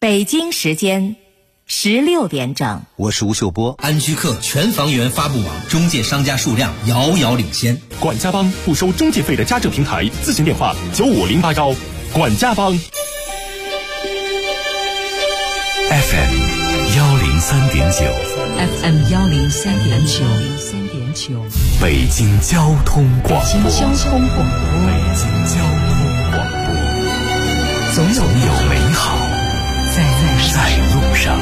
北京时间16点整， 我是吴秀波。 安居客全房源发布网中介商家数量遥遥领先。 管家帮不收中介费的家政平台，咨询电话95081。管家帮 FM 103.9 FM 103.9 北京交通广播。 北京交通广播， 总有美好在路上。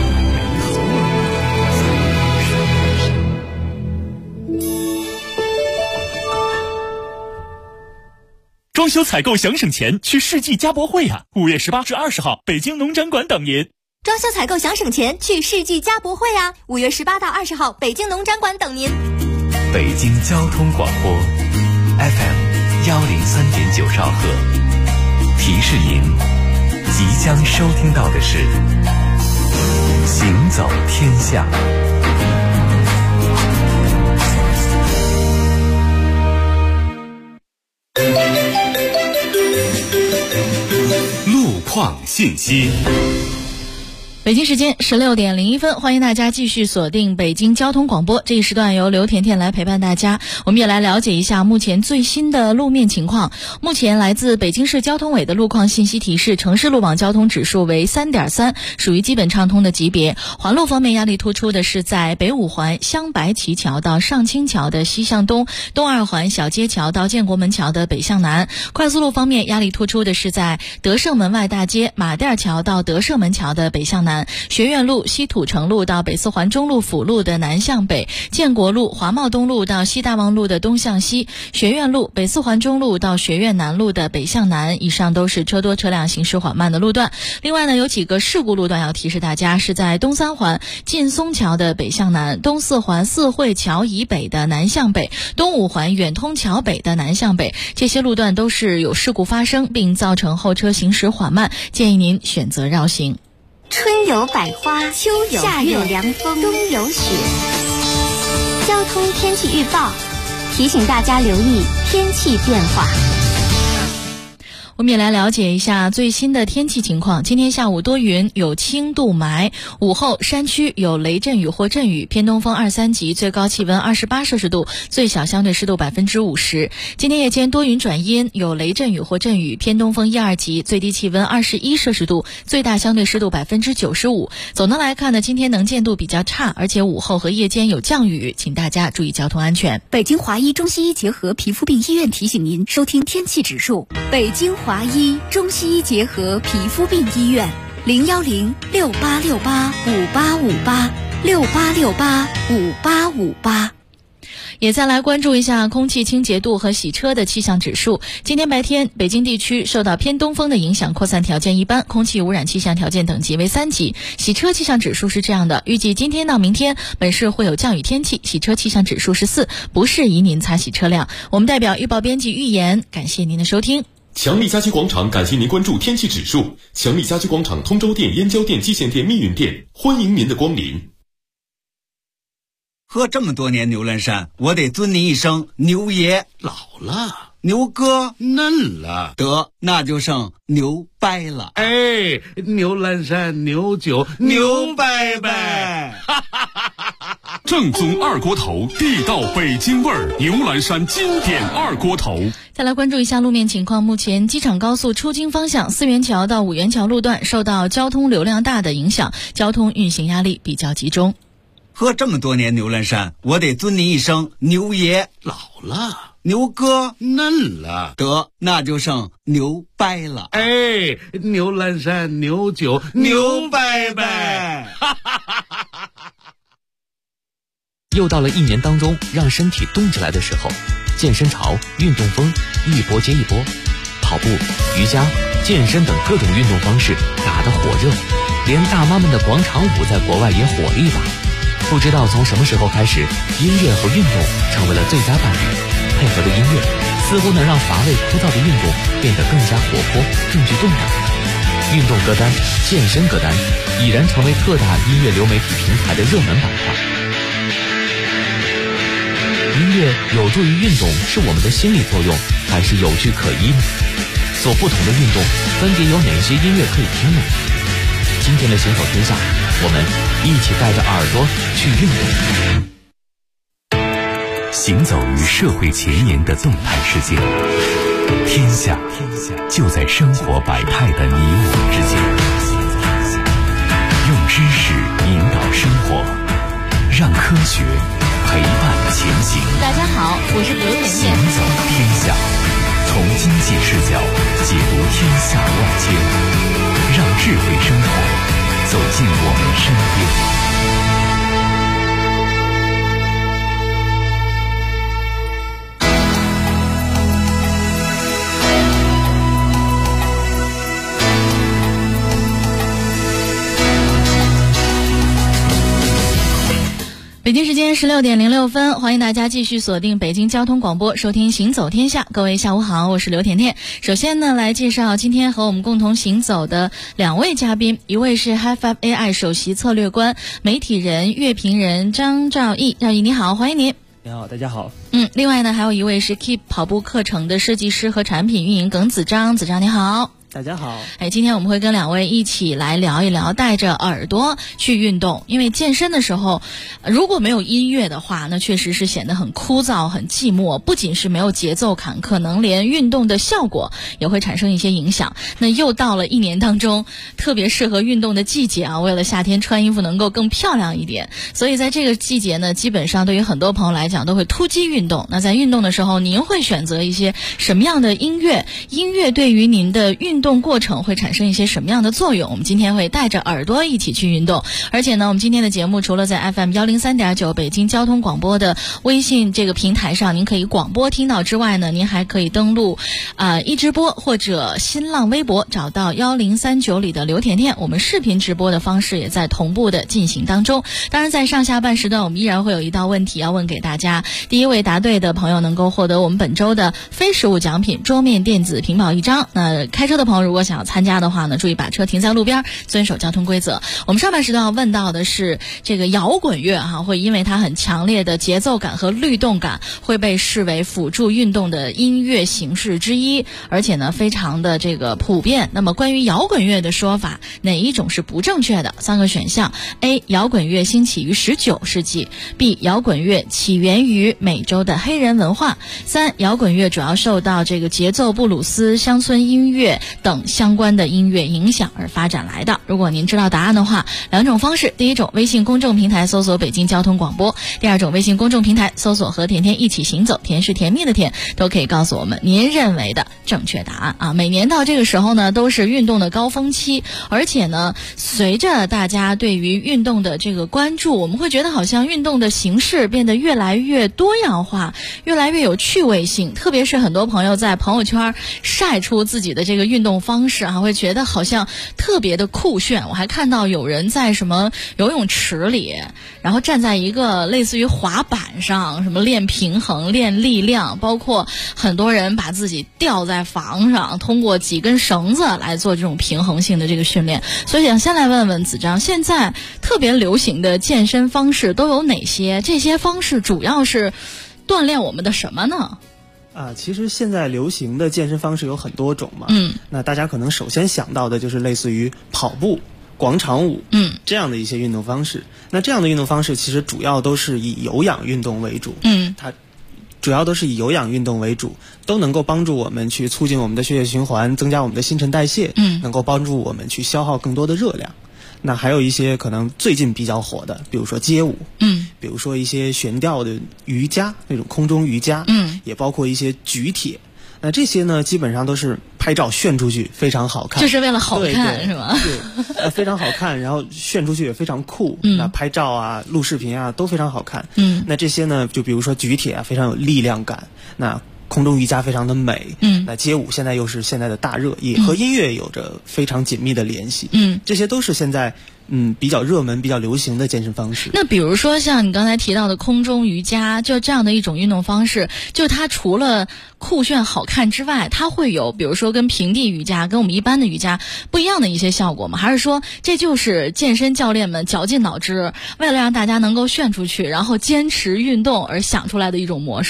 装修采购想省钱，去世纪家博会啊！5月18至20号，北京农展馆等您。 装修采购想省钱，去世纪家博会啊！5月18到20号，北京农展馆等您。 北京交通广播 FM 103.9兆赫，提示您即将收听到的是行走天下。 路况信息。 北京时间16点01分，欢迎大家继续锁定北京交通广播。这一时段由刘甜甜来陪伴大家，我们也来了解一下目前最新的路面情况。目前来自北京市交通委的路况信息提示，城市路网交通指数为 3.3， 属于基本畅通的级别。环路方面压力突出的是在北五环镶白旗桥到上清桥的西向东，东二环小街桥到建国门桥的北向南。快速路方面压力突出的是在德胜门外大街马甸桥到德胜门桥的北向南，学院路西土城路到北四环中路辅路的南向北，建国路华贸东路到西大望路的东向西，学院路北四环中路到学院南路的北向南。以上都是车多车辆行驶缓慢的路段。另外呢，有几个事故路段要提示大家，是在东三环劲松桥的北向南，东四环四惠桥以北的南向北，东五环远通桥北的南向北。这些路段都是有事故发生，并造成后车行驶缓慢，建议您选择绕行。 春有百花，秋有夏有凉风，冬有雪。交通天气预报提醒大家留意天气变化。 我们也来了解一下最新的天气情况。今天下午多云，有轻度霾，午后山区有雷阵雨或阵雨，偏东风2、3级，最高气温28摄氏度，最小相对湿度50%。今天夜间多云转阴，有雷阵雨或阵雨，偏东风1、2级，最低气温21摄氏度，最大相对湿度95%。总的来看呢，今天能见度比较差，而且午后和夜间有降雨，请大家注意交通安全。 北京华医中西医结合皮肤病医院提醒您收听天气指数。北京华医中西医结合皮肤病医院，01068685858，68685858。 也再来关注一下空气清洁度和洗车的气象指数。今天白天，北京地区受到偏东风的影响，扩散条件一般，空气污染气象条件等级为3级。洗车气象指数是这样的，预计今天到明天本市会有降雨天气，洗车气象指数是4，不适宜您擦洗车辆。我们代表预报编辑预言，感谢您的收听。 强力家居广场感谢您关注天气指数。强力家居广场通州店、燕郊店、蓟县店、密云店，欢迎您的光临。 喝这么多年牛栏山，我得尊您一声牛爷。 老了， 牛哥嫩了， 得那就剩牛掰了。 哎，牛栏山牛酒牛掰掰。 正宗二锅头，地道北京味儿，牛栏山经典二锅头。 再来关注一下路面情况。目前机场高速出京方向4元桥到5元桥路段受到交通流量大的影响，交通运行压力比较集中。 喝这么多年牛栏山，我得尊您一声牛爷。 老了， 牛哥嫩了， 得那就剩牛掰了。 哎，牛栏山牛酒牛掰掰。 又到了一年当中让身体动起来的时候，健身潮、运动风一波接一波，跑步、瑜伽、健身等各种运动方式打得火热，连大妈们的广场舞在国外也火了一把。不知道从什么时候开始，音乐和运动成为了最佳伴侣，配合的音乐似乎能让乏味枯燥的运动变得更加活泼，更具动感。运动歌单、健身歌单已然成为各大音乐流媒体平台的热门板块。音乐有助于运动是我们的心理作用，还是有据可依呢？做不同的运动，分别有哪些音乐可以听呢？ 今天的行走天下，我们一起带着耳朵去运动， 行走于社会前沿的动态世界，天下就在生活百态的你我之间。用知识引导生活，让科学陪伴前行。 大家好，我是刘甜甜。 行走天下，从经济视角解读天下万千，让智慧生活走进我们身边。 北京时间16点06分，欢迎大家继续锁定北京交通广播，收听行走天下。各位下午好，我是刘甜甜。首先呢，来介绍今天和我们共同行走的两位嘉宾，一位是 HiFi AI 首席策略官、媒体人、乐评人张兆毅。兆毅你好，欢迎您。 你好，大家好。 另外呢，还有一位是 Keep 跑步课程的设计师和产品运营耿子章。子章你好。 大家好。 今天我们会跟两位一起来聊一聊带着耳朵去运动。因为健身的时候如果没有音乐的话，那确实是显得很枯燥很寂寞，不仅是没有节奏感，可能连运动的效果也会产生一些影响。那又到了一年当中特别适合运动的季节啊，为了夏天穿衣服能够更漂亮一点，所以在这个季节呢，基本上对于很多朋友来讲都会突击运动。那在运动的时候，您会选择一些什么样的音乐？音乐对于您的运动过程会产生一些什么样的作用？我们今天会带着耳朵一起去运动。而且呢，我们今天的节目除了在 FM 103.9北京交通广播的微信这个平台上您可以广播听到之外呢，您还可以登录一直播或者新浪微博找到1039里的刘甜甜，我们视频直播的方式也在同步的进行当中。当然在上下半时段我们依然会有一道问题要问给大家，第一位答对的朋友能够获得我们本周的非实物奖品桌面电子屏保1张。那开车的朋友如果想要参加的话呢，注意把车停在路边，遵守交通规则。我们上半时段要问到的是这个摇滚乐会因为它很强烈的节奏感和律动感，会被视为辅助运动的音乐形式之一，而且呢非常的这个普遍。那么关于摇滚乐的说法，哪一种是不正确的？3个选项： A 摇滚乐兴起于19世纪， B 摇滚乐起源于美洲的黑人文化， 3摇滚乐主要受到这个节奏布鲁斯、乡村音乐等相关的音乐影响而发展来的。如果您知道答案的话，两种方式：第一种微信公众平台搜索北京交通广播，第二种微信公众平台搜索和甜甜一起行走，甜是甜蜜的甜，都可以告诉我们您认为的正确答案啊。每年到这个时候呢，都是运动的高峰期，而且呢随着大家对于运动的这个关注，我们会觉得好像运动的形式变得越来越多样化，越来越有趣味性。特别是很多朋友在朋友圈晒出自己的这个运动方式会觉得好像特别的酷炫。我还看到有人在什么游泳池里，然后站在一个类似于滑板上，什么练平衡练力量，包括很多人把自己吊在房上，通过几根绳子来做这种平衡性的这个训练。所以想先来问问子章，现在特别流行的健身方式都有哪些？这些方式主要是锻炼我们的什么呢？ 其实现在流行的健身方式有很多种嘛。那大家可能首先想到的就是类似于跑步、广场舞这样的一些运动方式。那这样的运动方式其实主要都是以有氧运动为主。它主要都是以有氧运动为主，都能够帮助我们去促进我们的血液循环，增加我们的新陈代谢，能够帮助我们去消耗更多的热量。那还有一些可能最近比较火的，比如说街舞，比如说一些悬吊的瑜伽，那种空中瑜伽，也包括一些举铁。那这些呢，基本上都是拍照炫出去非常好看， 就是为了好看，是吗？ 对，非常好看，然后炫出去也非常酷。那拍照啊、录视频啊都非常好看。那这些呢，就比如说举铁非常有力量感。那空中瑜伽非常的美。那街舞现在又是现在的大热，也和音乐有着非常紧密的联系。这些都是现在比较热门、比较流行的健身方式。 那比如说像你刚才提到的空中瑜伽，就这样的一种运动方式，就它除了酷炫好看之外，它会有比如说跟平地瑜伽、跟我们一般的瑜伽不一样的一些效果吗？还是说这就是健身教练们绞尽脑汁，为了让大家能够炫出去，然后坚持运动而想出来的一种模式？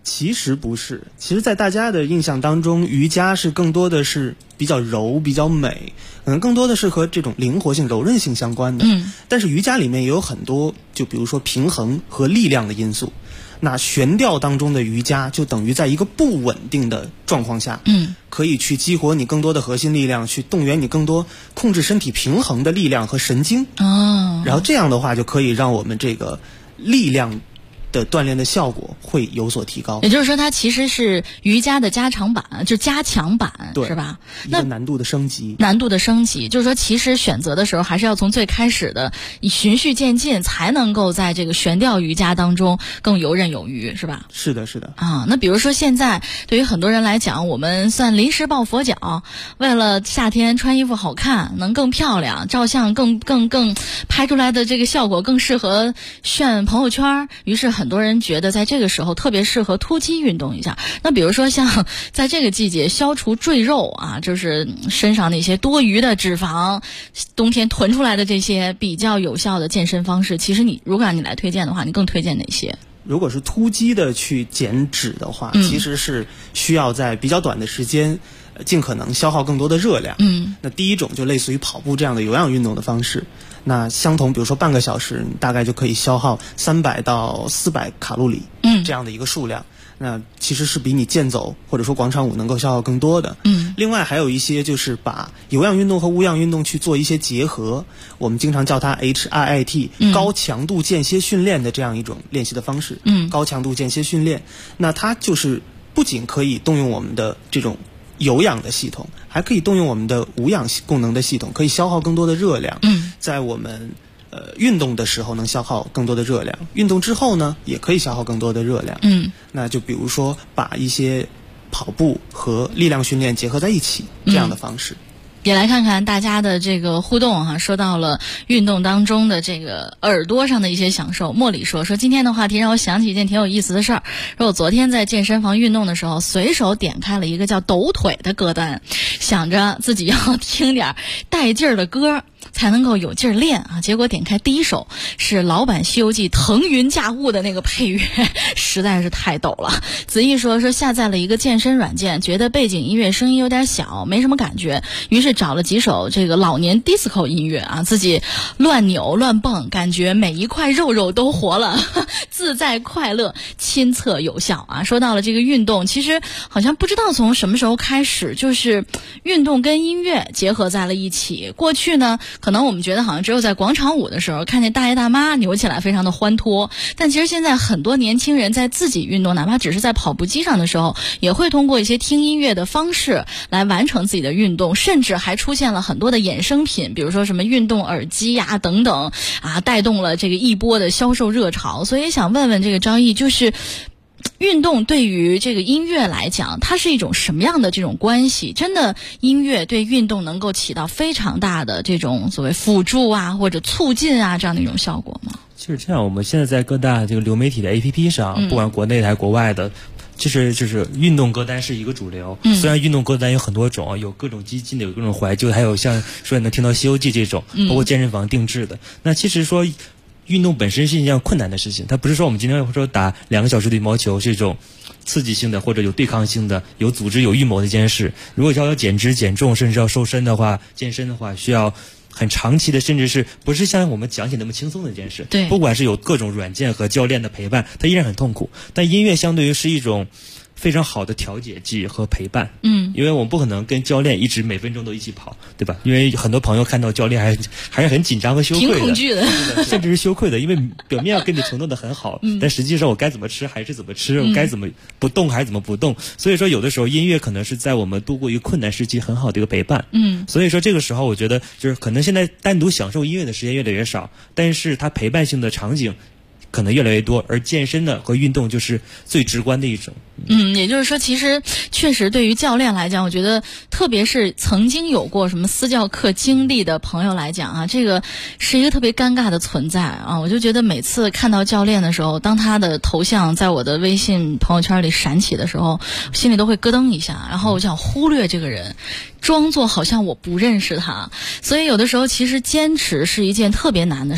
其实不是，其实在大家的印象当中，瑜伽是更多的是比较柔、比较美，可能更多的是和这种灵活性、柔韧性相关的。但是瑜伽里面也有很多，就比如说平衡和力量的因素。那悬吊当中的瑜伽就等于在一个不稳定的状况下，可以去激活你更多的核心力量，去动员你更多控制身体平衡的力量和神经。然后这样的话就可以让我们这个力量的锻炼的效果会有所提高。 也就是说它其实是瑜伽的加强版，就加强版，是吧？ 一个难度的升级。 难度的升级，就是说其实选择的时候还是要从最开始的以循序渐进，才能够在这个悬吊瑜伽当中更游刃有余，是吧？ 是的，是的。 那比如说现在对于很多人来讲，我们算临时抱佛脚，为了夏天穿衣服好看，能更漂亮，照相更拍出来的这个效果更适合炫朋友圈，于是很多人觉得在这个时候特别适合突击运动一下。那比如说像在这个季节消除赘肉啊，就是身上那些多余的脂肪，冬天囤出来的这些比较有效的健身方式，其实如果让你来推荐的话，你更推荐哪些？ 如果是突击的去减脂的话，其实是需要在比较短的时间尽可能消耗更多的热量。那第一种就类似于跑步这样的有氧运动的方式，那相同比如说半个小时你大概就可以消耗300到400卡路里这样的一个数量，那其实是比你健走或者说广场舞能够消耗更多的。另外还有一些就是把有氧运动和无氧运动去做一些结合，我们经常叫它 HIIT，高强度间歇训练的这样一种练习的方式。高强度间歇训练，那它就是不仅可以动用我们的这种有氧的系统，还可以动用我们的无氧功能的系统，可以消耗更多的热量。在我们运动的时候能消耗更多的热量，运动之后呢也可以消耗更多的热量。那就比如说把一些跑步和力量训练结合在一起，这样的方式。 也来看看大家的这个互动哈，说到了运动当中的这个耳朵上的一些享受。茉莉说今天的话题让我想起一件挺有意思的事儿，说我昨天在健身房运动的时候，随手点开了一个叫抖腿的歌单，想着自己要听点带劲儿的歌才能够有劲儿练啊，结果点开第一首是老版《西游记》腾云驾雾的那个配乐，实在是太抖了。子毅说下载了一个健身软件，觉得背景音乐声音有点小，没什么感觉，于是找了几首这个老年 disco 音乐啊，自己乱扭乱蹦，感觉每一块肉肉都活了，自在快乐，亲测有效啊。说到了这个运动，其实好像不知道从什么时候开始，就是运动跟音乐结合在了一起。过去呢可能我们觉得好像只有在广场舞的时候看见大爷大妈扭起来非常的欢脱，但其实现在很多年轻人在自己运动，哪怕只是在跑步机上的时候，也会通过一些听音乐的方式来完成自己的运动，甚至还出现了很多的衍生品，比如说什么运动耳机呀等等啊，带动了这个一波的销售热潮。所以想问问这个张毅，就是运动对于这个音乐来讲，它是一种什么样的这种关系？真的音乐对运动能够起到非常大的这种所谓辅助啊或者促进啊这样的一种效果吗？ 其实这样，我们现在在各大这个流媒体的 APP 上，不管国内的还是国外的，就是运动歌单是一个主流。虽然运动歌单有很多种，有各种激进的，有各种怀旧，还有像说能听到《西游记》这种，包括健身房定制的。那其实说运动本身是一件困难的事情，它不是说我们今天说打2个小时的羽毛球是一种刺激性的或者有对抗性的、有组织有预谋的一件事。如果要减脂减重，甚至要瘦身的话，健身的话，需要很长期的，甚至是不是像我们讲起那么轻松的一件事。 对， 不管是有各种软件和教练的陪伴，它依然很痛苦。但音乐相对于是一种非常好的调节剂和陪伴。因为我们不可能跟教练一直每分钟都一起跑，对吧？因为很多朋友看到教练还是很紧张和羞愧的， 挺恐惧的， 甚至是羞愧的，因为表面要跟你承诺的很好，但实际上我该怎么吃还是怎么吃，我该怎么不动还是怎么不动。所以说有的时候音乐可能是在我们度过一个困难时期很好的一个陪伴。所以说这个时候我觉得就是可能现在单独享受音乐的时间越来越少，但是它陪伴性的场景可能越来越多，而健身的和运动就是最直观的一种。 也就是说其实确实对于教练来讲，我觉得特别是曾经有过什么私教课经历的朋友来讲啊，这个是一个特别尴尬的存在啊。我就觉得每次看到教练的时候，当他的头像在我的微信朋友圈里闪起的时候，心里都会咯噔一下，然后我想忽略这个人，装作好像我不认识他。所以有的时候其实坚持是一件特别难的事儿。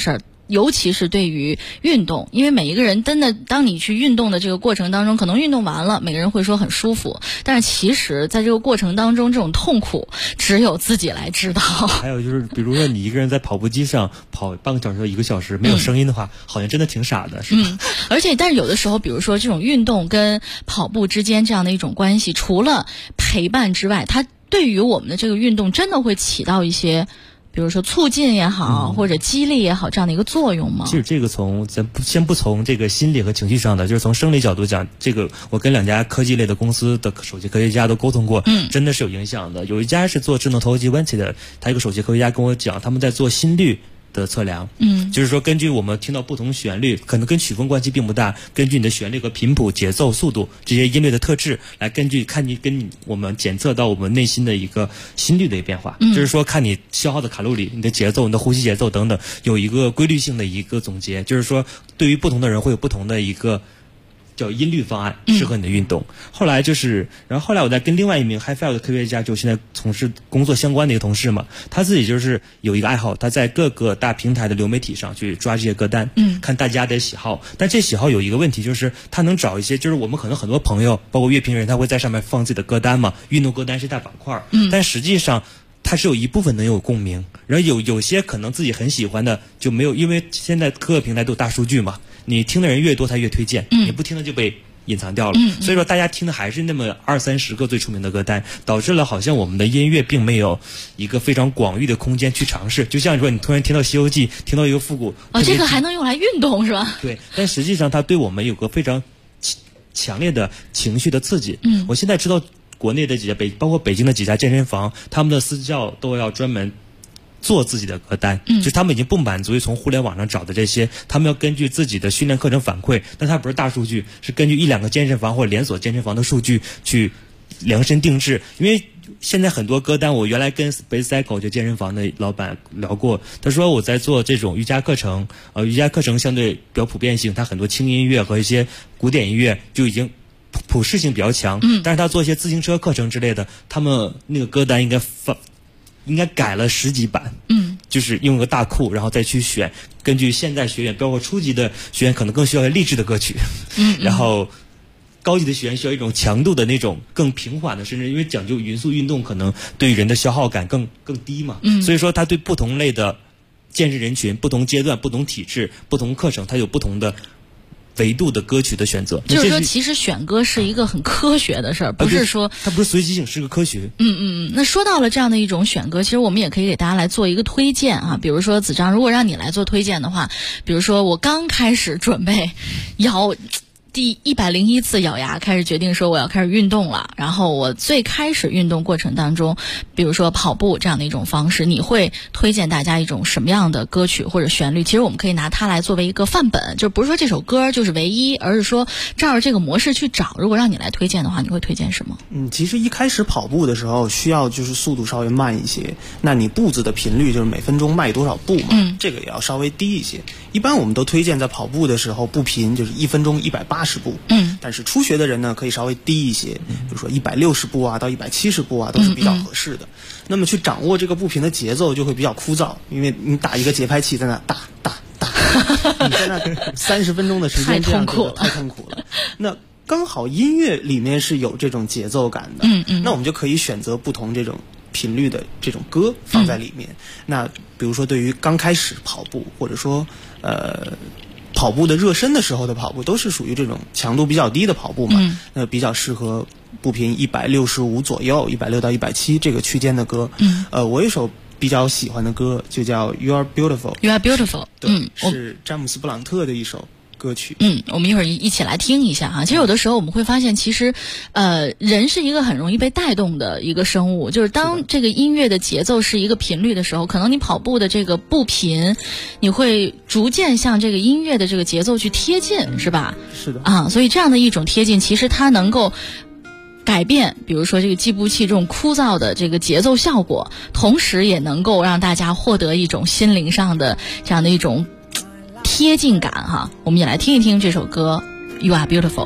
尤其是对于运动，因为每一个人真的，当你去运动的这个过程当中，可能运动完了，每个人会说很舒服，但是其实在这个过程当中，这种痛苦只有自己来知道。 还有就是，比如说你一个人在跑步机上跑半个小时到1个小时，没有声音的话，好像真的挺傻的，是吧？ 但是有的时候，比如说这种运动跟跑步之间这样的一种关系，除了陪伴之外，它对于我们的这个运动真的会起到一些，比如说促进也好，或者激励也好，这样的一个作用吗？ 其实这个咱先不从这个心理和情绪上的，就是从生理角度讲，这个我跟2家科技类的公司的首席科学家都沟通过，真的是有影响的。有一家是做智能投机 Wenty 的，他一个首席科学家跟我讲，他们在做心率的测量，就是说根据我们听到不同旋律，可能跟曲风关系并不大，根据你的旋律和频谱、节奏、速度这些音乐的特质，来根据我们检测到我们内心的一个心率的一个变化，就是说看你消耗的卡路里、你的节奏、你的呼吸节奏等等，有一个规律性的一个总结，就是说对于不同的人会有不同的一个叫音律方案适合你的运动。后来我在跟另外一名 Hi-Fi 的科学家，就现在从事工作相关的一个同事嘛，他自己就是有一个爱好，他在各个大平台的流媒体上去抓这些歌单，看大家的喜好。但这喜好有一个问题，就是他能找一些，就是我们可能很多朋友，包括乐评人，他会在上面放自己的歌单嘛，运动歌单是大板块，但实际上它是有一部分能有共鸣，然后有些可能自己很喜欢的就没有，因为现在各个平台都有大数据嘛，你听的人越多，他越推荐，你不听的就被隐藏掉了，所以说大家听的还是那么20-30个最出名的歌单，导致了好像我们的音乐并没有一个非常广域的空间去尝试。就像说你突然听到《西游记》，听到一个复古， 这个还能用来运动是吧？ 对，但实际上它对我们有个非常强烈的情绪的刺激。我现在知道国内的包括北京的几家健身房，他们的私教都要专门做自己的歌单，就是他们已经不满足于从互联网上找的这些，他们要根据自己的训练课程反馈，但它不是大数据，是根据1-2个健身房或者连锁健身房的数据去量身定制。因为现在很多歌单，我原来跟 Space Cycle 就健身房的老板聊过，他说我在做这种瑜伽课程，瑜伽课程相对比较普遍性，它很多轻音乐和一些古典音乐就已经普适性比较强，但是他做一些自行车课程之类的，他们那个歌单应该改了10几版，就是用个大库，然后再去选，根据现在学员，包括初级的学员可能更需要励志的歌曲，然后高级的学员需要一种强度的那种更平缓的，甚至因为讲究匀速运动，可能对于人的消耗感更低嘛，所以说他对不同类的健身人群、不同阶段、不同体质、不同课程，它有不同的维度的歌曲的选择。 就是说其实选歌是一个很科学的事儿，不是说它不是随机性，是个科学。 那说到了这样的一种选歌，其实我们也可以给大家来做一个推荐啊。比如说子章，如果让你来做推荐的话，比如说我刚开始准备第101次咬牙开始决定说我要开始运动了，然后我最开始运动过程当中，比如说跑步这样的一种方式，你会推荐大家一种什么样的歌曲或者旋律？其实我们可以拿它来作为一个范本，就不是说这首歌就是唯一，而是说照着这个模式去找。如果让你来推荐的话，你会推荐什么？ 其实一开始跑步的时候需要就是速度稍微慢一些，那你步子的频率就是每分钟迈多少步嘛，这个也要稍微低一些。一般我们都推荐在跑步的时候步频就是1分钟180步，但是初学的人呢可以稍微低一些，比如说160步啊到170步啊都是比较合适的。那么去掌握这个步频的节奏就会比较枯燥，因为你打一个节拍器在那打，你在那30分钟的时间这样太痛苦了。那刚好音乐里面是有这种节奏感的，那我们就可以选择不同这种频率的这种歌放在里面。那比如说对于刚开始跑步，或者说跑步的热身的时候的跑步，都是属于这种强度比较低的跑步嘛，那比较适合步频165左右，160到170这个区间的歌。我有一首比较喜欢的歌就叫 You Are Beautiful， You Are Beautiful， 对，是詹姆斯布朗特的一首歌曲。 我们一会儿一起来听一下哈。其实有的时候我们会发现，其实人是一个很容易被带动的一个生物，就是当这个音乐的节奏是一个频率的时候，可能你跑步的这个步频，你会逐渐向这个音乐的这个节奏去贴近，是吧？ 是的所以这样的一种贴近，其实它能够改变比如说这个计步器这种枯燥的这个节奏效果，同时也能够让大家获得一种心灵上的这样的一种贴近感哈。我们也来听一听这首歌 You Are Beautiful。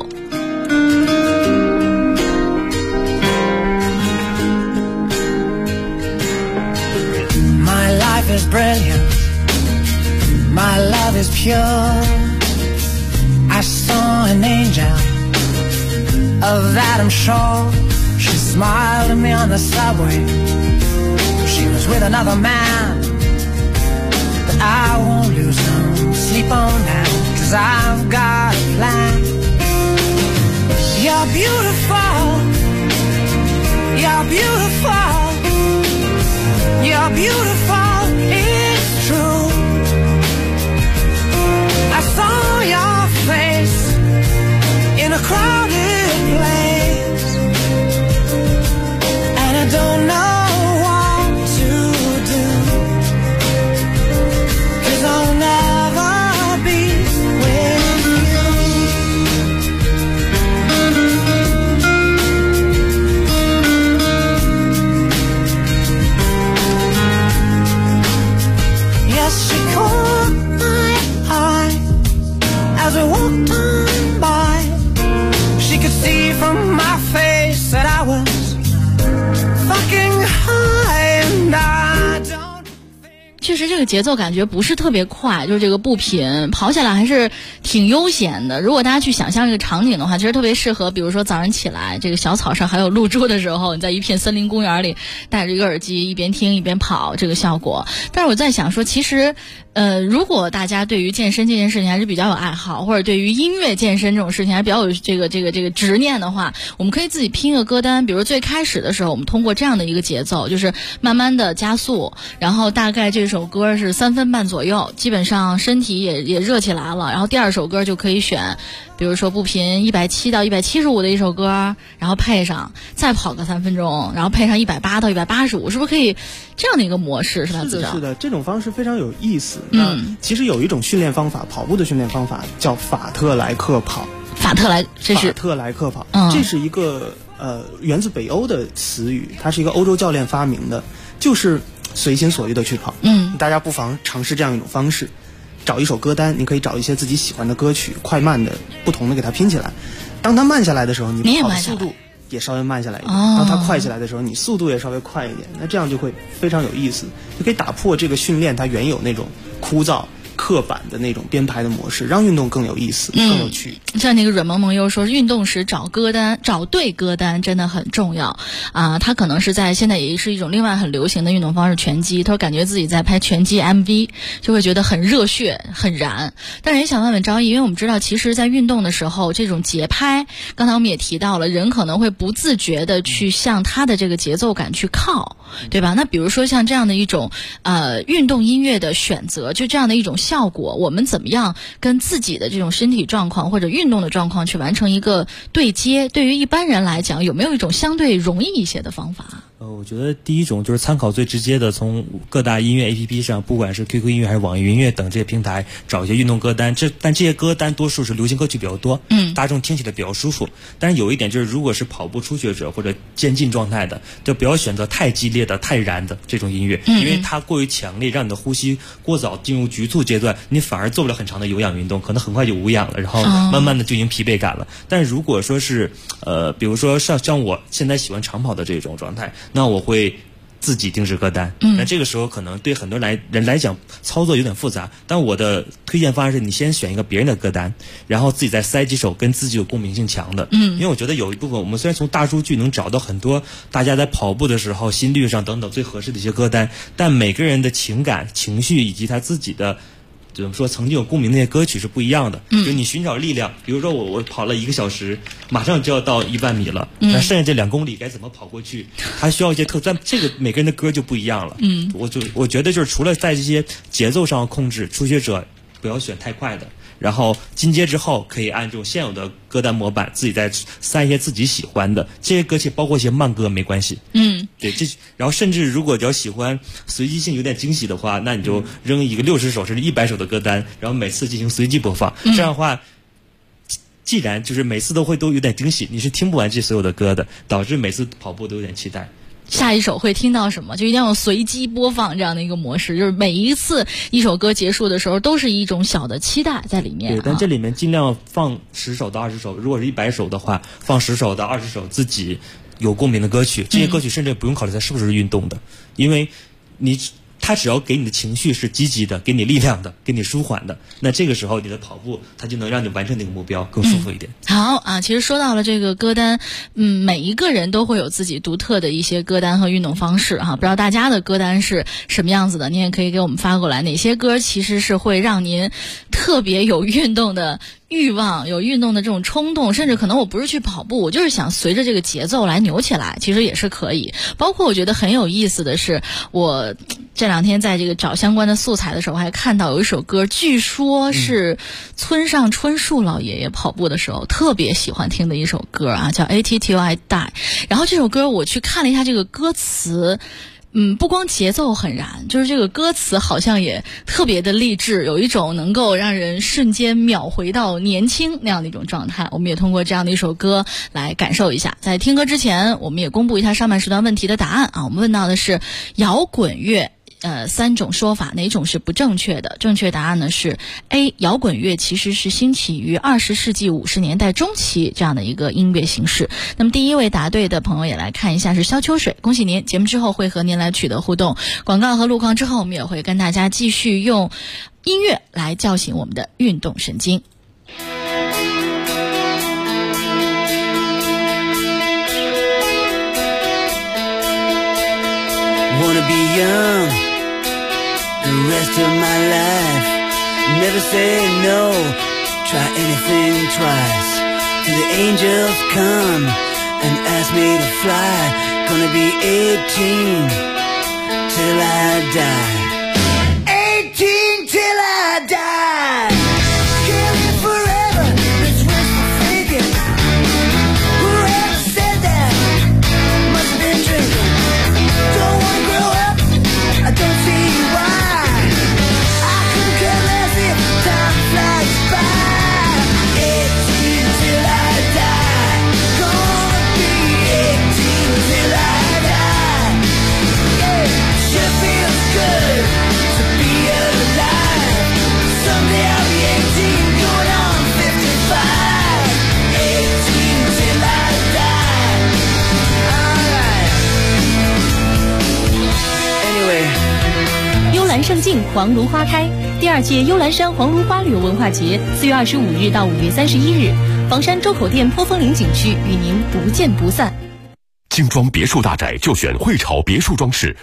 My life is brilliant, My love is pure. I saw an angel, of that I'm sure. She smiled at me on the subway. She was with another man, but I won't lose no sleep on that, 'cause I've got a plan. You're beautiful, you're beautiful, you're beautiful, it's true. I saw your face in a crowded place, and I don't know what to do, 'cause I'll never be with you. Yes, she caught my eye as we walked on by. She could see from my face that I was fucking high, and I don't. 确实这个节奏感觉不是特别快，就是这个步频跑起来还是挺悠闲的。如果大家去想象这个场景的话，其实特别适合比如说早上起来这个小草上还有露珠的时候，你在一片森林公园里戴着一个耳机一边听一边跑，这个效果。但是我在想说，其实如果大家对于健身这件事情还是比较有爱好，或者对于音乐健身这种事情还比较有这个执念的话，我们可以自己拼个歌单。比如最开始的时候，我们通过这样的一个节奏，就是慢慢的加速，然后大概这首歌是3分半左右，基本上身体也热起来了。然后第二首歌就可以选，比如说步频170到175的一首歌，然后配上再跑个3分钟，然后配上180到185，是不是可以这样的一个模式？是吧？ 是的，是的，这种方式非常有意思。其实有一种训练方法，跑步的训练方法叫法特莱克跑。 法特莱克跑， 这是一个源自北欧的词语，它是一个欧洲教练发明的，就是随心所欲的去跑。大家不妨尝试这样一种方式，找一首歌单，你可以找一些自己喜欢的歌曲，快慢的不同的给它拼起来。当它慢下来的时候，你跑的速度也稍微慢下来一点。当它快起来的时候，你速度也稍微快一点。那这样就会非常有意思，就可以打破这个训练它原有那种枯燥刻板的那种编排的模式，让运动更有意思，更有趣。 像那个阮萌萌又说，运动时找歌单，找对歌单真的很重要啊。他可能是在现在也是一种另外很流行的运动方式拳击，他说感觉自己在拍拳击 MV， 就会觉得很热血很燃。但是也想问问昭毅，因为我们知道其实在运动的时候，这种节拍刚才我们也提到了，人可能会不自觉的去向他的这个节奏感去靠，对吧？那比如说像这样的一种运动音乐的选择，就这样的一种效果，我们怎么样跟自己的这种身体状况或者运动的状况去完成一个对接？对于一般人来讲，有没有一种相对容易一些的方法？ 我觉得第一种就是参考最直接的，从各大音乐 APP 上，不管是 QQ 音乐还是网易云音乐等这些平台，找一些运动歌单。但这些歌单多数是流行歌曲比较多，大众听起来比较舒服。但是有一点就是，如果是跑步初学者或者渐进状态的，就不要选择太激烈的、太燃的这种音乐，因为它过于强烈，让你的呼吸过早进入局促阶段，你反而做不了很长的有氧运动，可能很快就无氧了，然后慢慢的就已经疲惫感了。但如果说是比如说像我现在喜欢长跑的这种状态，那我会自己定制歌单。那这个时候可能对很多人来讲操作有点复杂，但我的推荐方案是你先选一个别人的歌单，然后自己再塞几首跟自己有共鸣性强的。因为我觉得有一部分我们虽然从大数据能找到很多大家在跑步的时候心率上等等最合适的一些歌单，但每个人的情感情绪以及他自己的怎么说曾经有共鸣那些歌曲是不一样的。就你寻找力量，比如说我跑了1个小时，马上就要到10000米了，那剩下这2公里该怎么跑过去？它需要一些但这个每个人的歌就不一样了。我觉得就是除了在这些节奏上控制，初学者不要选太快的，然后进阶之后可以按这种现有的歌单模板自己再塞一些自己喜欢的这些歌曲，包括一些慢歌没关系。对，然后甚至如果要喜欢随机性有点惊喜的话，那你就扔一个60首甚至100首的歌单，然后每次进行随机播放。这样的话，既然就是每次都有点惊喜，你是听不完这所有的歌的，导致每次跑步都有点期待。 下一首会听到什么，就一定要有随机播放这样的一个模式，就是每一次一首歌结束的时候都是一种小的期待在里面。 对，但这里面尽量放10首到20首，如果是100首的话，放10首到20首自己有共鸣的歌曲。这些歌曲甚至不用考虑它是不是运动的，因为你它只要给你的情绪是积极的，给你力量的，给你舒缓的，那这个时候你的跑步它就能让你完成那个目标更舒服一点。 好啊，其实说到了这个歌单，每一个人都会有自己独特的一些歌单和运动方式哈，不知道大家的歌单是什么样子的，您也可以给我们发过来，哪些歌其实是会让您特别有运动的欲望，有运动的这种冲动，甚至可能我不是去跑步，我就是想随着这个节奏来扭起来，其实也是可以。包括我觉得很有意思的是，我这两天在这个找相关的素材的时候，还看到有一首歌，据说是村上春树老爷爷跑步的时候特别喜欢听的一首歌啊，叫 AT Till I Die。然后这首歌我去看了一下这个歌词，不光节奏很燃，就是这个歌词好像也特别的励志，有一种能够让人瞬间秒回到年轻那样的一种状态。我们也通过这样的一首歌来感受一下。在听歌之前，我们也公布一下上半时段问题的答案啊。我们问到的是摇滚乐3种说法，哪种是不正确的？正确答案呢是 A， 摇滚乐其实是兴起于20世纪50年代中期这样的一个音乐形式。那么第一位答对的朋友也来看一下是萧秋水，恭喜您！节目之后会和您来取得互动，广告和路况之后，我们也会跟大家继续用音乐来叫醒我们的运动神经。 Wanna be young the rest of my life, never say no, try anything twice, till the angels come and ask me to fly, gonna be 18 till I die, 18 till I die, can't live forever, it's wishful thinking, whoever said that must have been drinking, don't wanna grow up, I don't see why, I couldn't care less if time flies by, 18 till I die, gonna be 18 till I die, yeah, sure feels good to be alive, someday I'll be 18, going on 55, 18 till I die, alright, anyway。 幽兰胜境，黄芦花开。第2届幽兰山黄芦花旅游文化节4月25日到5月31日，房山周口店坡峰岭景区与您不见不散。 精装别墅大宅就选汇潮别墅装饰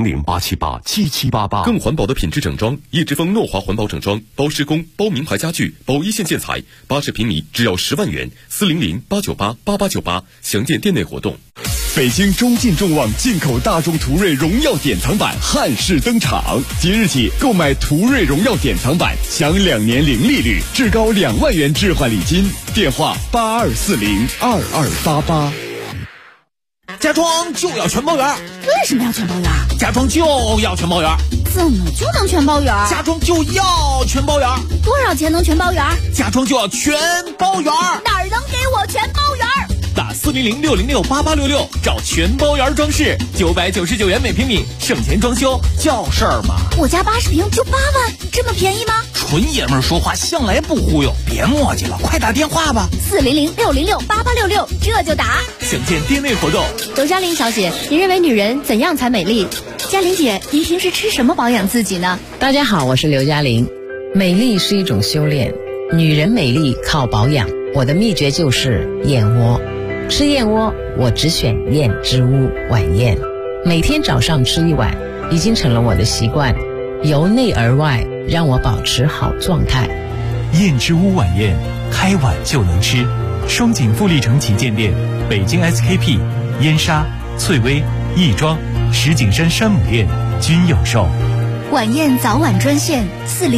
，400-878-7788。更环保的品质整装，叶之峰诺华环保整装，包施工、包名牌家具、包一线建材，80平米只要10万元，400-898-8898，详见店内活动。 北京中进众旺进口大众途锐荣耀典藏版汉式登场，即日起购买途锐荣耀典藏版享2年零利率，至高2万元置换礼金。电话82402288。 家装就要全包圆。 为什么要全包圆？ 家装就要全包圆。 怎么就能全包圆？ 家装就要全包圆。 多少钱能全包圆？ 家装就要全包圆。 哪儿能给我全包圆？ 打400-606-8866找全包圆装饰，999元每平米，省钱装修叫事儿嘛。 我家80平就8万，这么便宜吗？ 纯爷们儿说话向来不忽悠，别磨叽了，快打电话吧。 400-606-8866，这就打。 详见店内活动。 刘嘉玲小姐，您认为女人怎样才美丽？ 嘉玲姐，您平时吃什么保养自己呢？ 大家好，我是刘嘉玲。美丽是一种修炼，女人美丽靠保养。我的秘诀就是燕窝。吃燕窝，我只选燕之屋晚宴，每天早上吃1碗，已经成了我的习惯，由内而外让我保持好状态。 燕之屋晚宴，开碗就能吃。双井富力城旗舰店、北京 SKP、燕莎、翠微、亦庄、石景山山姆店均有售。 晚宴早晚专线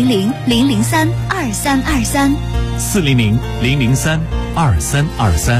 400-003-2323 400-003-2323。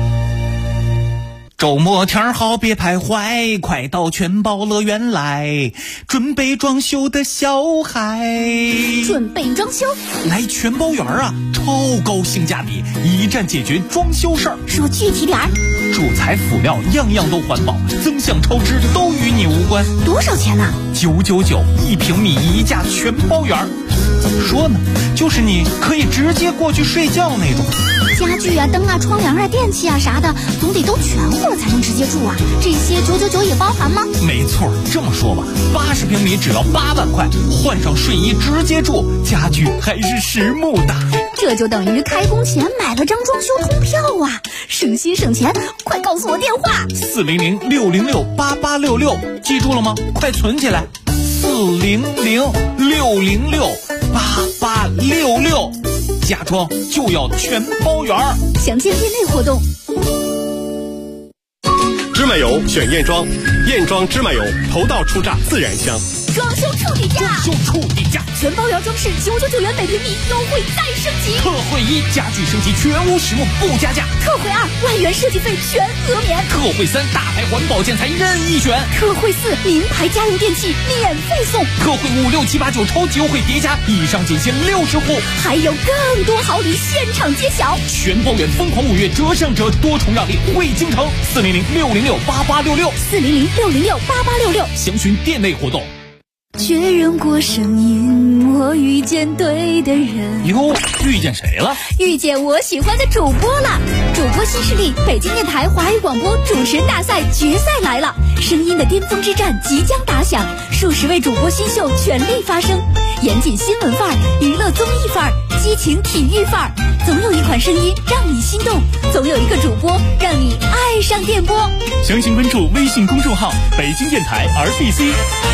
周末天好别徘徊，快到全包乐园来，准备装修的小孩。 准备装修？ 来全包园啊，超高性价比，一站解决装修事儿。 说具体点儿。 主材辅料样样都环保，增项超支都与你你无关。 多少钱呢 ？999，1平米1价全包圆。怎么说呢？就是你可以直接过去睡觉那种。 家具啊、灯啊、窗帘啊、电器啊啥的，总得都全乎了才能直接住啊。这些999也包含吗？ 没错，这么说吧，80平米只要8万块，换上睡衣直接住，家具还是实木的。 这就等于开工前买了张装修通票啊，省心省钱！快告诉我电话 ：400-606-8866，记住了吗？快存起来，400-606-8866，家装就要全包圆。 详见店内活动。 芝麻油选燕庄，燕庄芝麻油头道出榨自然香。 装修处底价，全包圆装饰999元每平米，优惠再升级。 特惠1，家具升级全屋实木不加价。 特惠2，外援设计费全额免。 特惠3，大牌环保建材任意选。 特惠4，名牌家用电器免费送。 特惠5、6、7、8、9超级优惠叠加，以上仅限60户， 还有更多好礼现场揭晓。 全包圆疯狂5月折上折，多重让利惠京城。400-606-8866，400-606-8866，详询店内活动。 确认过声音，我遇见对的人。 哟，遇见谁了？ 遇见我喜欢的主播了。主播新势力，北京电台华语广播主持人大赛决赛来了，声音的巅峰之战即将打响，数十位主播新秀全力发声，严谨新闻范儿，娱乐综艺范儿，激情体育范儿，总有一款声音让你心动，总有一个主播让你爱上电波。 详情关注微信公众号北京电台 RBC。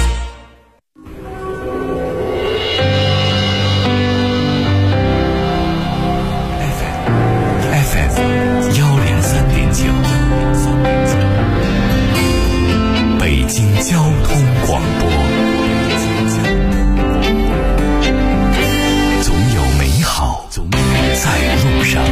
北京交通广播，总有美好在路上。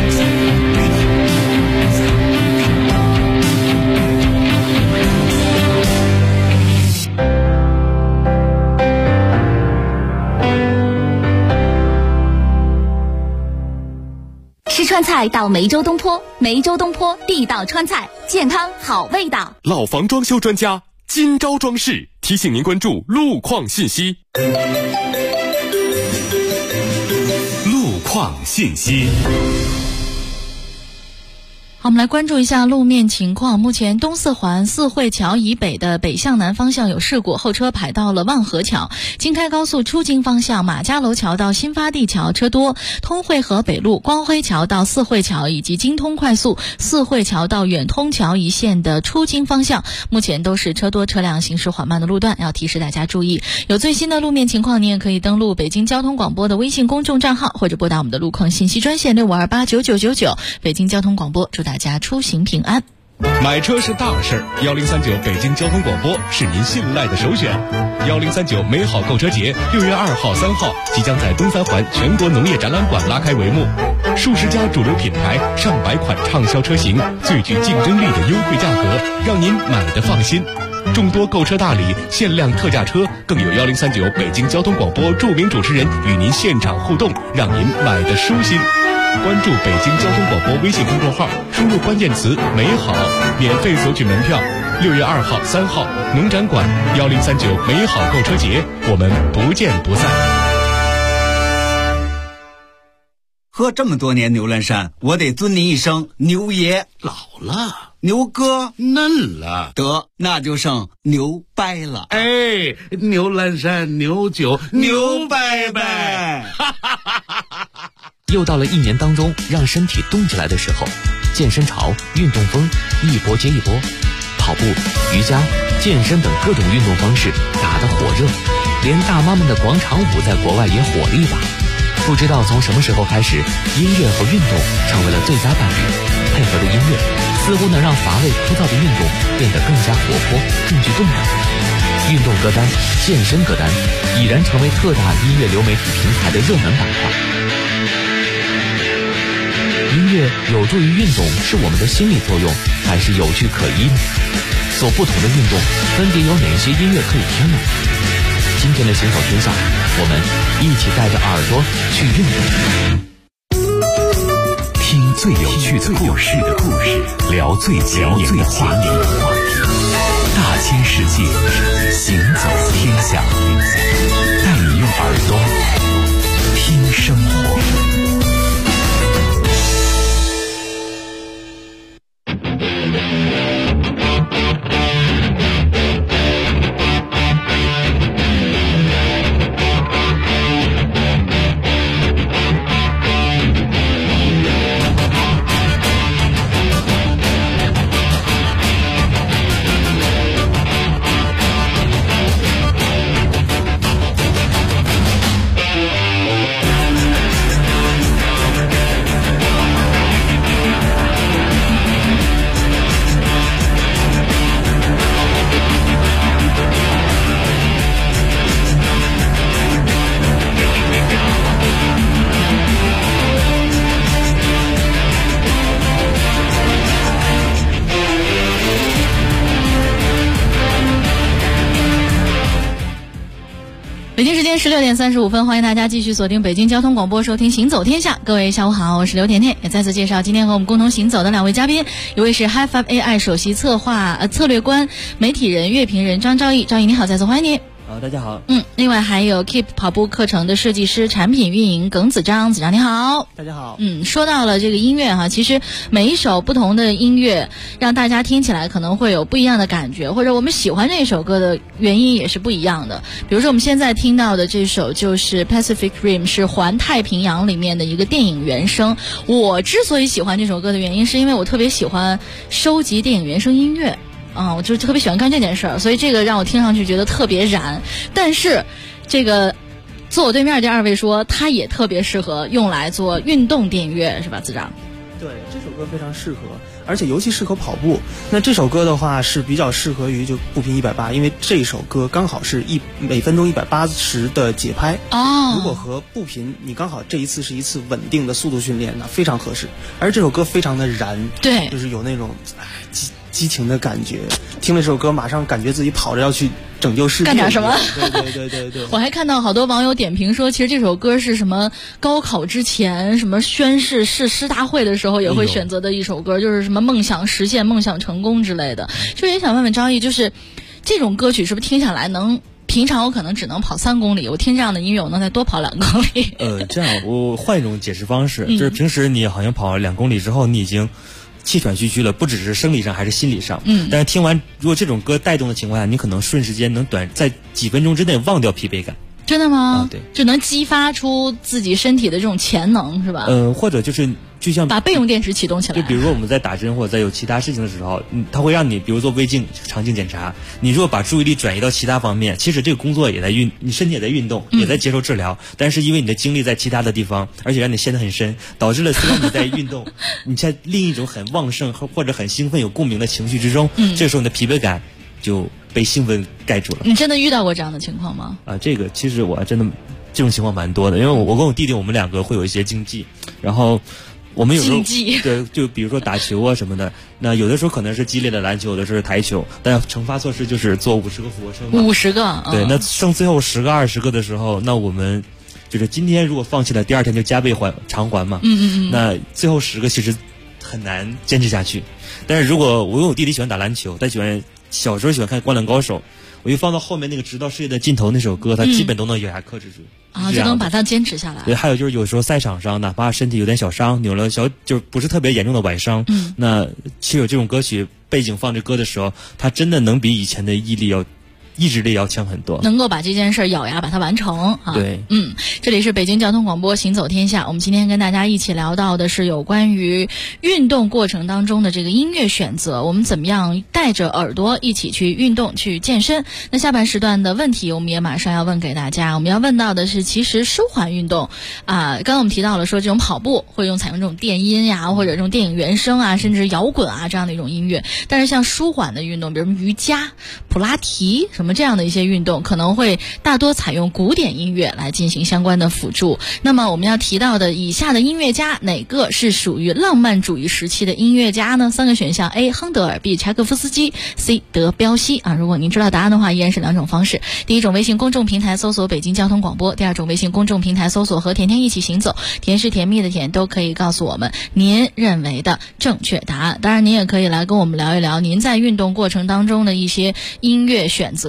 吃川菜到梅州东坡，梅州东坡地道川菜，健康好味道。 老房装修专家金招装饰提醒您关注路况信息。 路况信息。 好，我们来关注一下路面情况。目前东四环四惠桥以北的北向南方向有事故，后车排到了望河桥。京开高速出京方向马家楼桥到新发地桥车多，通惠河北路光辉桥到四惠桥以及京通快速四惠桥到远通桥一线的出京方向，目前都是车多车辆行驶缓慢的路段，要提示大家注意。有最新的路面情况，你也可以登录北京交通广播的微信公众账号，或者拨打我们的路况信息专线65289999。北京交通广播，祝大家出行平安。 买车是大事，1039北京交通广播是您信赖的首选。1039美好购车节6月2号、3号即将在东三环全国农业展览馆拉开帷幕，数十家主流品牌、上百款畅销车型，最具竞争力的优惠价格，让您买得放心。众多购车大礼、限量特价车，更有1039北京交通广播著名主持人与您现场互动，让您买得舒心。关注北京交通广播微信公众号，输入关键词美好，免费索取门票。6月2号、3号农展馆1039美好购车节，我们不见不散。 喝这么多年牛栏山，我得尊您一声牛爷。 老了， 牛哥嫩了， 得那就剩牛掰了。 哎，牛栏山牛酒牛掰掰。 又到了一年当中让身体动起来的时候，健身潮、运动风一波接一波，跑步、瑜伽、健身等各种运动方式打得火热，连大妈们的广场舞在国外也火了一把。不知道从什么时候开始，音乐和运动成为了最佳伴侣，配合的音乐似乎能让乏味枯燥的运动变得更加活泼、更具动感。运动歌单、健身歌单已然成为特大音乐流媒体平台的热门板块。音乐有助于运动是我们的心理作用，还是有据可依呢？做不同的运动，分别有哪些音乐可以听呢？今天的行走天下，我们一起带着耳朵去运动， 听最有趣的故事，聊最前沿的话题，大千世界。 下，带你用耳朵听生活。 北京时间16点35分，欢迎大家继续锁定北京交通广播，收听行走天下。各位下午好，我是刘甜甜，也再次介绍今天和我们共同行走的两位嘉宾，一位是 HiFi AI 首席策略官、媒体人、乐评人张昭毅，昭毅你好，再次欢迎你。 大家好。 另外还有 Keep 跑步课程的设计师、产品运营耿子章，子章你好。 大家好。 说到了这个音乐哈，其实每一首不同的音乐，让大家听起来可能会有不一样的感觉，或者我们喜欢这首歌的原因也是不一样的。比如说我们现在听到的这首就是 Pacific Rim， 是环太平洋里面的一个电影原声。我之所以喜欢这首歌的原因，是因为我特别喜欢收集电影原声音乐。我就特别喜欢干这件事儿，所以这个让我听上去觉得特别燃。但是，这个坐我对面这二位说，它也特别适合用来做运动电乐，是吧，子章？ 对，这首歌非常适合，而且尤其适合跑步。那这首歌的话是比较适合于就步频180，因为这首歌刚好是每分钟180的节拍。如果和步频你刚好这一次是一次稳定的速度训练，那非常合适。而这首歌非常的燃， 对， 就是有那种激情的感觉，听了这首歌马上感觉自己跑着要去拯救世界， 干点什么？ 对。 我还看到好多网友点评说，其实这首歌是什么高考之前什么宣誓誓师大会的时候也会选择的一首歌，就是什么梦想实现、梦想成功之类的。就也想问问昭毅，就是这种歌曲是不是听下来平常我可能只能跑3公里，我听这样的音乐我能再多跑2公里？ 这样我换一种解释方式，就是平时你好像跑2公里之后，你已经气喘吁吁了，不只是生理上还是心理上。但是听完如果这种歌带动的情况下，你可能瞬时间能在几分钟之内忘掉疲惫感。 真的吗？ 对， 就能激发出自己身体的这种潜能，是吧？ 或者就像把备用电池启动起来。 就比如说我们在打针或者在有其他事情的时候，它会让你比如做胃镜肠镜检查，你如果把注意力转移到其他方面，其实这个工作也在你身体也在运动，也在接受治疗，但是因为你的精力在其他的地方，而且让你陷得很深，导致了虽然你在运动，你在另一种很旺盛或者很兴奋有共鸣的情绪之中，这时候你的疲惫感就被兴奋盖住了。 你真的遇到过这样的情况吗？ 这个其实我真的这种情况蛮多的，因为我跟我弟弟我们2个会有一些竞技，然后我们有时候对，就比如说打球啊什么的，那有的时候可能是激烈的篮球，有的时候是台球，但惩罚措施就是做50个俯卧撑嘛。 50个， 对，那剩最后10个20个的时候，那我们就是今天如果放弃了，第2天就加倍偿还嘛。那最后10个其实很难坚持下去。但是如果我弟弟喜欢打篮球，他小时候喜欢看《灌篮高手》，我一放到后面那个直到世界的尽头那首歌，他基本都能咬牙克制住。 就能把它坚持下来。 对，还有就是有时候赛场上哪怕身体有点小伤，扭了就是不是特别严重的崴伤，那其实有这种歌曲背景放这歌的时候，它真的能比以前的意志力要强很多， 能够把这件事咬牙把它完成啊！ 对， 这里是北京交通广播行走天下，我们今天跟大家一起聊到的是有关于运动过程当中的这个音乐选择，我们怎么样带着耳朵一起去运动去健身。那下半时段的问题我们也马上要问给大家，我们要问到的是其实舒缓运动刚刚我们提到了说这种跑步会采用这种电音呀，或者这种电影原声啊，甚至摇滚啊这样的一种音乐，但是像舒缓的运动，比如瑜伽、普拉提什么这样的一些运动，可能会大多采用古典音乐来进行相关的辅助。那么我们要提到的以下的音乐家，哪个是属于浪漫主义时期的音乐家呢？3个选项 A 亨德尔， B 柴可夫斯基， C 德彪西如果您知道答案的话，依然是2种方式。第一种微信公众平台搜索北京交通广播，第2种微信公众平台搜索和甜甜一起行走，甜是甜蜜的甜，都可以告诉我们您认为的正确答案。当然您也可以来跟我们聊一聊您在运动过程当中的一些音乐选择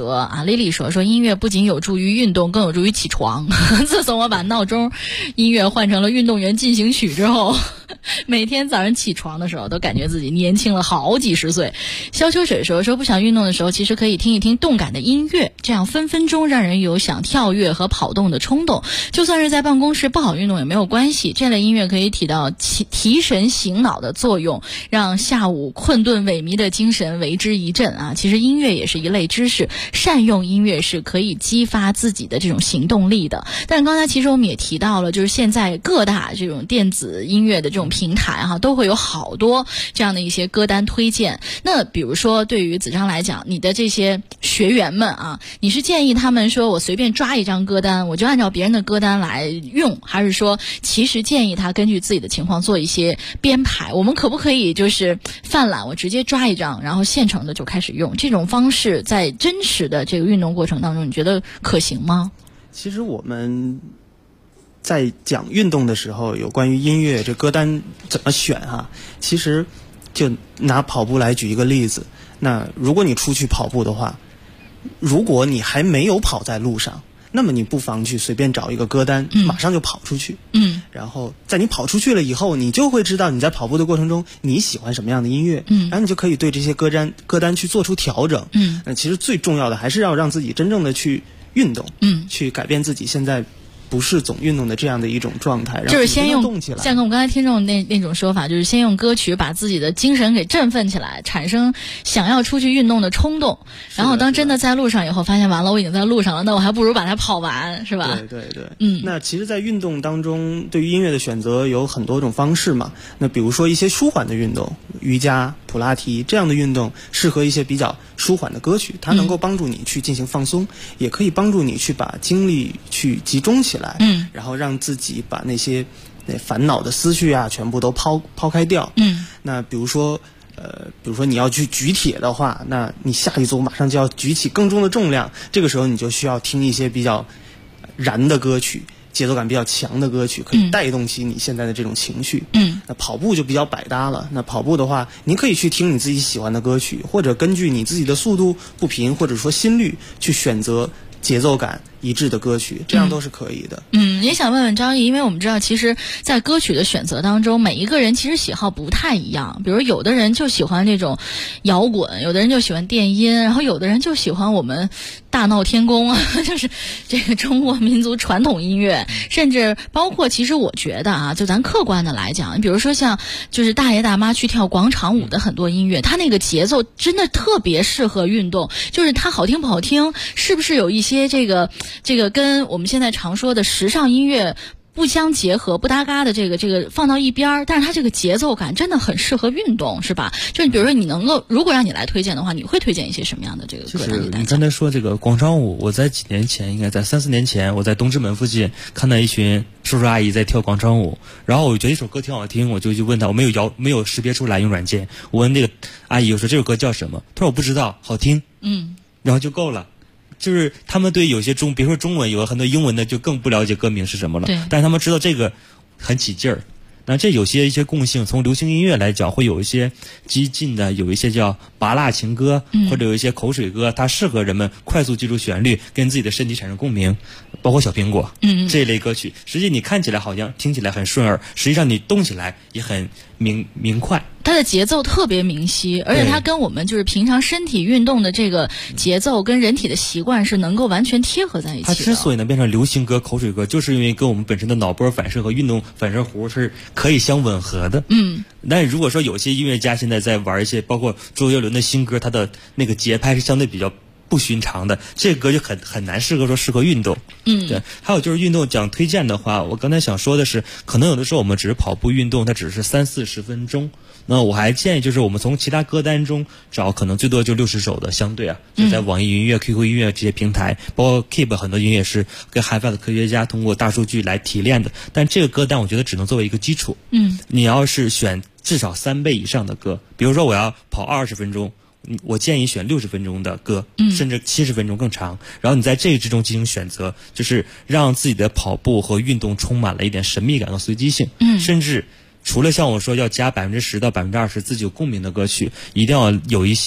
啊，丽丽说音乐不仅有助于运动，更有助于起床。自从我把闹钟音乐换成了运动员进行曲之后，每天早上起床的时候都感觉自己年轻了好几十岁。萧秋水说不想运动的时候，其实可以听一听动感的音乐，这样分分钟让人有想跳跃和跑动的冲动。就算是在办公室不好运动也没有关系，这类音乐可以起到提神醒脑的作用，让下午困顿萎靡的精神为之一振啊！其实音乐也是一类知识，善用音乐是可以激发自己的这种行动力的。但是刚才其实我们也提到了，就是现在各大这种电子音乐的这种平台都会有好多这样的一些歌单推荐。那比如说对于子章来讲，你的这些学员们啊，你是建议他们说我随便抓一张歌单，我就按照别人的歌单来用，还是说其实建议他根据自己的情况做一些编排？我们可不可以就是犯懒，我直接抓一张，然后现成的就开始用？这种方式在真实的这个运动过程当中，你觉得可行吗？ 其实我们在讲运动的时候，有关于音乐这歌单怎么选其实就拿跑步来举一个例子。那如果你出去跑步的话，如果你还没有跑在路上，那么你不妨去随便找一个歌单，马上就跑出去。然后在你跑出去了以后，你就会知道你在跑步的过程中你喜欢什么样的音乐，然后你就可以对这些歌单去做出调整。那其实最重要的还是要让自己真正的去运动，去改变自己现在不是总运动的这样的一种状态， 就是先用动起来。 像跟我们刚才听众那种说法，就是先用歌曲把自己的精神给振奋起来，产生想要出去运动的冲动。然后当真的在路上以后，发现完了我已经在路上了，那我还不如把它跑完，是吧？ 对。那其实在运动当中，对于音乐的选择有很多种方式嘛。那比如说一些舒缓的运动，瑜伽、普拉提这样的运动，适合一些比较舒缓的歌曲，它能够帮助你去进行放松，也可以帮助你去把精力去集中起来，然后让自己把那些烦恼的思绪全部都抛开掉。那比如说你要去举铁的话，那你下一组马上就要举起更重的重量，这个时候你就需要听一些比较燃的歌曲，节奏感比较强的歌曲，可以带动起你现在的这种情绪。那跑步就比较百搭了。那跑步的话，您可以去听你自己喜欢的歌曲，或者根据你自己的速度、步频或者说心率去选择节奏感一致的歌曲，这样都是可以的。 也想问问张毅，因为我们知道其实在歌曲的选择当中，每一个人其实喜好不太一样。比如有的人就喜欢这种摇滚，有的人就喜欢电音，然后有的人就喜欢我们大闹天宫就是这个中国民族传统音乐，甚至包括其实我觉得就咱客观的来讲，比如说像就是大爷大妈去跳广场舞的很多音乐，它那个节奏真的特别适合运动，就是它好听不好听，是不是有一些这个跟我们现在常说的时尚音乐不相结合、不搭嘎的这个放到一边，但是它这个节奏感真的很适合运动，是吧？就你比如说，你能够如果让你来推荐的话，你会推荐一些什么样的这个歌单？ 就是你刚才说这个广场舞，我在几年前，应该在3-4年前，我在东直门附近看到一群叔叔阿姨在跳广场舞，然后我觉得一首歌挺好听，我就去问他，我没有识别出来用软件，我问那个阿姨，我说这首歌叫什么？她说我不知道，好听，然后就够了。就是他们对有些比如说中文有很多英文的就更不了解歌名是什么了，但是他们知道这个很起劲儿。那这有一些共性，从流行音乐来讲会有一些激进的，有一些叫拔辣情歌，或者有一些口水歌，它适合人们快速记住旋律，跟自己的身体产生共鸣，包括小苹果这一类歌曲。实际你看起来好像听起来很顺耳，实际上你动起来也很明快。 它的节奏特别明晰，而且它跟我们就是平常身体运动的这个节奏跟人体的习惯是能够完全贴合在一起的。 它之所以能变成流行歌、口水歌，就是因为跟我们本身的脑波反射和运动反射弧是可以相吻合的。但如果说有些音乐家现在在玩一些包括周杰伦的新歌，他的那个节拍是相对比较不寻常的，这个歌就很难适合运动。对。还有就是运动讲推荐的话，我刚才想说的是，可能有的时候我们只是跑步运动，它只是30-40分钟。那我还建议就是我们从其他歌单中找可能最多就60首的相对就在网易云音乐、QQ 音乐这些平台，包括 Keep 很多音乐是跟海外的科学家通过大数据来提炼的。但这个歌单我觉得只能作为一个基础。你要是选至少3倍以上的歌，比如说我要跑20分钟，我建议选60分钟的歌，甚至70分钟更长。然后你在这之中进行选择，就是让自己的跑步和运动充满了一点神秘感和随机性。甚至除了像我说要加10%到20%自己有共鸣的歌曲，一定要有一些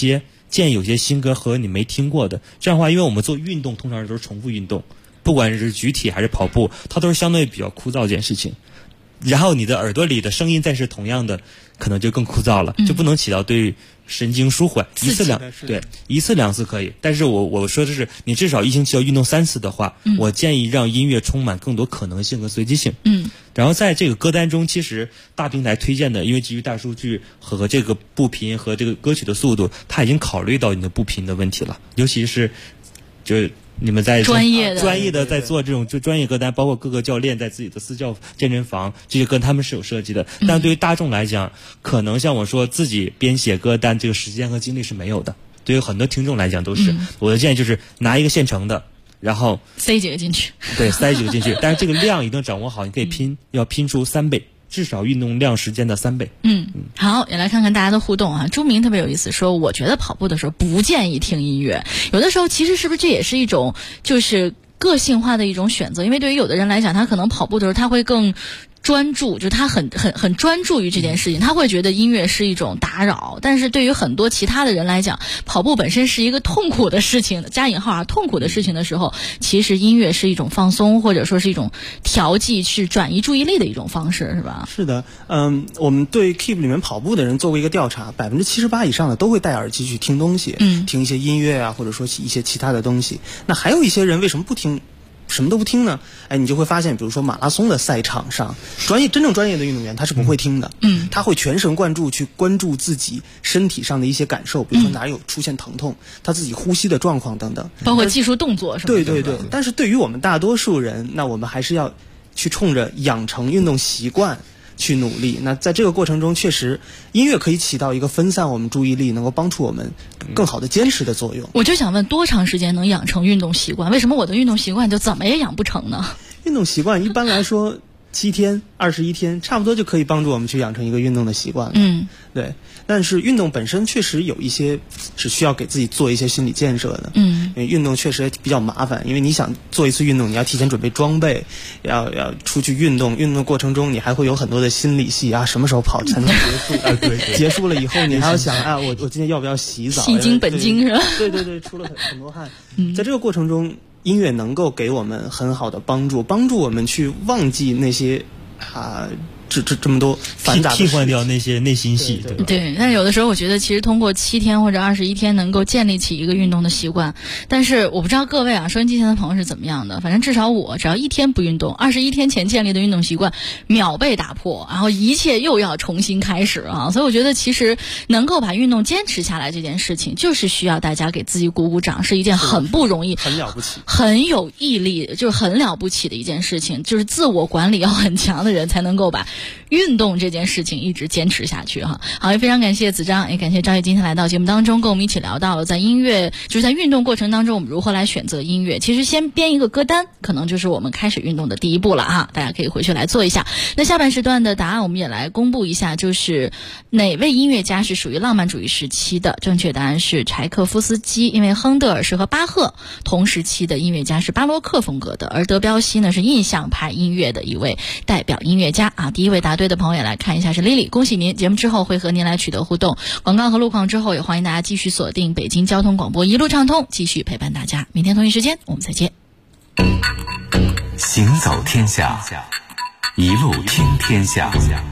建议有些新歌和你没听过的。这样的话，因为我们做运动通常都是重复运动，不管是举铁还是跑步，它都是相对比较枯燥一件事情。然后你的耳朵里的声音再是同样的，可能就更枯燥了，就不能起到对神经舒缓。一次两次可以，但是我说的是，你至少1星期要运动3次的话，我建议让音乐充满更多可能性和随机性。然后在这个歌单中，其实大平台推荐的，因为基于大数据和这个步频和这个歌曲的速度，它已经考虑到你的步频的问题了，尤其是就是你们在专业的在做这种就专业歌单，包括各个教练在自己的私教健身房，这些歌他们是有设计的。但对于大众来讲，可能像我说自己编写歌单，这个时间和精力是没有的。对于很多听众来讲都是，我的建议就是拿一个现成的，然后塞几个进去。 对，塞几个进去，但是这个量一定掌握好，你可以要拼出3倍。至少运动量时间的3倍。 好，也来看看大家的互动啊。朱明特别有意思，说我觉得跑步的时候不建议听音乐。有的时候其实是不是这也是一种就是个性化的一种选择？因为对于有的人来讲，他可能跑步的时候他会更专注，就是他很专注于这件事情，他会觉得音乐是一种打扰。但是对于很多其他的人来讲，跑步本身是一个痛苦的事情，加引号啊，痛苦的事情的时候，其实音乐是一种放松，或者说是一种调剂，去转移注意力的一种方式，是吧？ 是的，我们对 Keep 里面跑步的人做过一个调查，78%以上的都会戴耳机去听东西，听一些音乐啊，或者说一些其他的东西。那还有一些人为什么不听？什么都不听呢？你就会发现，比如说马拉松的赛场上，真正专业的运动员他是不会听的，他会全神贯注去关注自己身体上的一些感受，比如说哪有出现疼痛，他自己呼吸的状况等等， 包括技术动作什么的。 对。但是对于我们大多数人，那我们还是要去冲着养成运动习惯去努力。那在这个过程中，确实音乐可以起到一个分散我们注意力，能够帮助我们更好的坚持的作用。 我就想问，多长时间能养成运动习惯？为什么我的运动习惯就怎么也养不成呢？ 运动习惯一般来说7天、21天，差不多就可以帮助我们去养成一个运动的习惯了。对。但是运动本身确实有一些是需要给自己做一些心理建设的。因为运动确实比较麻烦，因为你想做一次运动，你要提前准备装备，要出去运动的过程中，你还会有很多的心理戏啊，什么时候跑才能结束？对，结束了以后，你还要想啊，我今天要不要洗澡？ 戏精本精是吧？ 对，出了很多汗。在这个过程中，音乐能够给我们很好的帮助我们去忘记那些这么多繁杂的替换掉那些内心戏，对吧？ 对，但是有的时候我觉得，其实通过7天或者21天能够建立起一个运动的习惯。但是我不知道各位啊，收音机前的朋友是怎么样的。反正至少我只要1天不运动，21天前建立的运动习惯秒被打破，然后一切又要重新开始啊！所以我觉得，其实能够把运动坚持下来这件事情，就是需要大家给自己鼓鼓掌，是一件很不容易、 很了不起、 很有毅力，就是很了不起的一件事情。就是自我管理要很强的人才能够把运动这件事情一直坚持下去哈。好，也非常感谢子章，也感谢赵毅今天来到节目当中，跟我们一起聊到了在音乐，就是在运动过程当中我们如何来选择音乐。其实先编一个歌单，可能就是我们开始运动的第一步了哈，大家可以回去来做一下。那下半时段的答案我们也来公布一下，就是哪位音乐家是属于浪漫主义时期的？正确答案是柴可夫斯基，因为亨德尔是和巴赫同时期的音乐家，是巴洛克风格的，而德彪西呢是印象派音乐的一位代表音乐家啊。第一位答对的朋友也来看一下是 Lily， 恭喜您！节目之后会和您来取得互动，广告和路况之后也欢迎大家继续锁定北京交通广播一路畅通，继续陪伴大家。明天同一时间我们再见。 行走天下，一路听天下。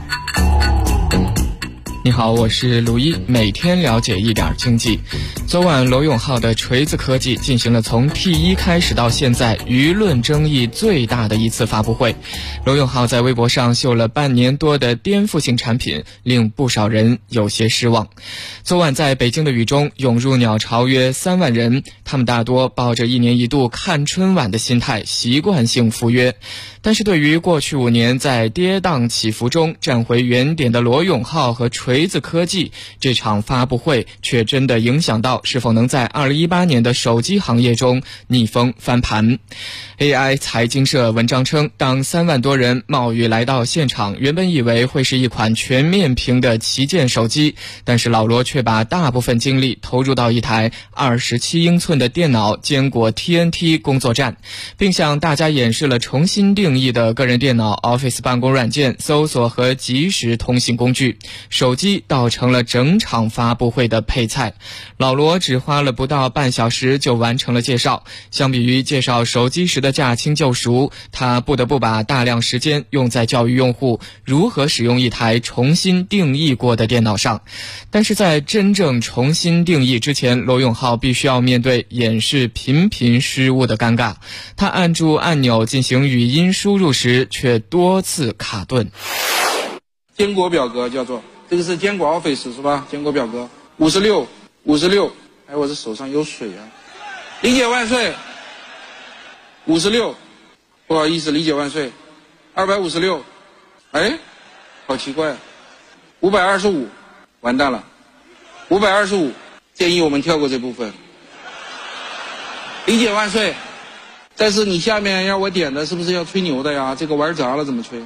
你好，我是卢一，每天了解一点经济。昨晚罗永浩的锤子科技进行了从 T1 开始到现在舆论争议最大的一次发布会。罗永浩在微博上秀了半年多的颠覆性产品，令不少人有些失望。昨晚在北京的雨中涌入鸟巢约3万人，他们大多抱着一年一度看春晚的心态，习惯性赴约。但是对于过去5年在跌宕起伏中站回原点的罗永浩和锤子科技，这场发布会却真的影响到是否能在2018年的手机行业中逆风翻盘。AI 财经社文章称，当3万多人冒雨来到现场，原本以为会是一款全面屏的旗舰手机，但是老罗却把大部分精力投入到一台27英寸的电脑坚果 TNT 工作站，并向大家演示了重新定义的个人电脑 Office 办公软件、搜索和即时通信工具、手机机倒成了整场发布会的配菜。老罗只花了不到半小时就完成了介绍，相比于介绍手机时的驾轻就熟，他不得不把大量时间用在教育用户如何使用一台重新定义过的电脑上。但是在真正重新定义之前，罗永浩必须要面对演示频频失误的尴尬。他按住按钮进行语音输入时却多次卡顿。 坚果表格叫做，这个是坚果 Office 是吧？坚果表格56，哎，我这手上有水啊。理解万岁。56，不好意思，理解万岁。256，哎，好奇怪。525，完蛋了。525，建议我们跳过这部分。理解万岁。但是你下面让我点的是不是要吹牛的呀？这个玩砸了怎么吹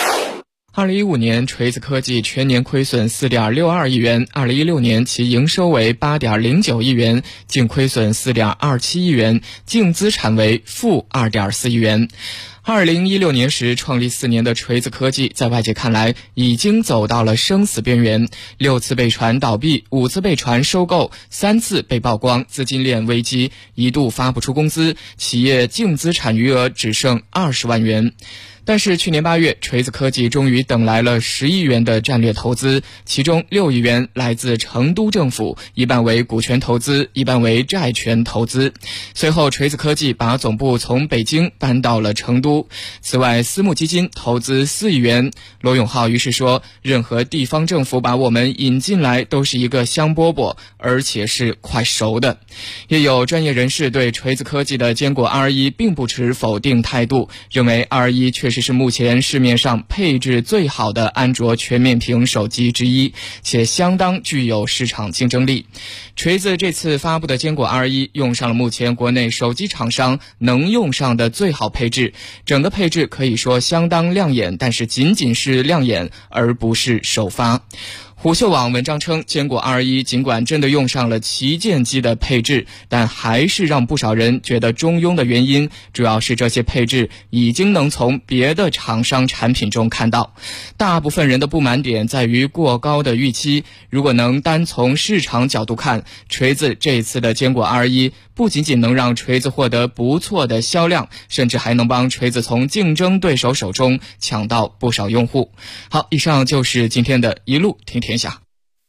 ？2015年，锤子科技全年亏损4.62亿元，2016年其营收为8.09亿元，净亏损4.27亿元，净资产为负2.4亿元。2016年时创立4年的锤子科技，在外界看来已经走到了生死边缘，6次被传倒闭，5次被传收购，3次被曝光资金链危机，一度发不出工资，企业净资产余额只剩20万元。但是去年8月，锤子科技终于等来了10亿元的战略投资，其中6亿元来自成都政府，一半为股权投资，一半为债权投资。随后，锤子科技把总部从北京搬到了成都。此外，私募基金投资4亿元。罗永浩于是说，任何地方政府把我们引进来都是一个香饽饽，而且是快熟的。也有专业人士对锤子科技的坚果 R1 并不持否定态度，认为 R1 确实是目前市面上配置最好的安卓全面屏手机之一，且相当具有市场竞争力。锤子这次发布的坚果 R1 用上了目前国内手机厂商能用上的最好配置，整个配置可以说相当亮眼，但是仅仅是亮眼，而不是首发。虎嗅网文章称，坚果 R1 尽管真的用上了旗舰机的配置，但还是让不少人觉得中庸的原因，主要是这些配置已经能从别的厂商产品中看到。大部分人的不满点在于过高的预期，如果能单从市场角度看，锤子这次的坚果 R1 不仅仅能让锤子获得不错的销量，甚至还能帮锤子从竞争对手手中抢到不少用户。好，以上就是今天的一路听天下。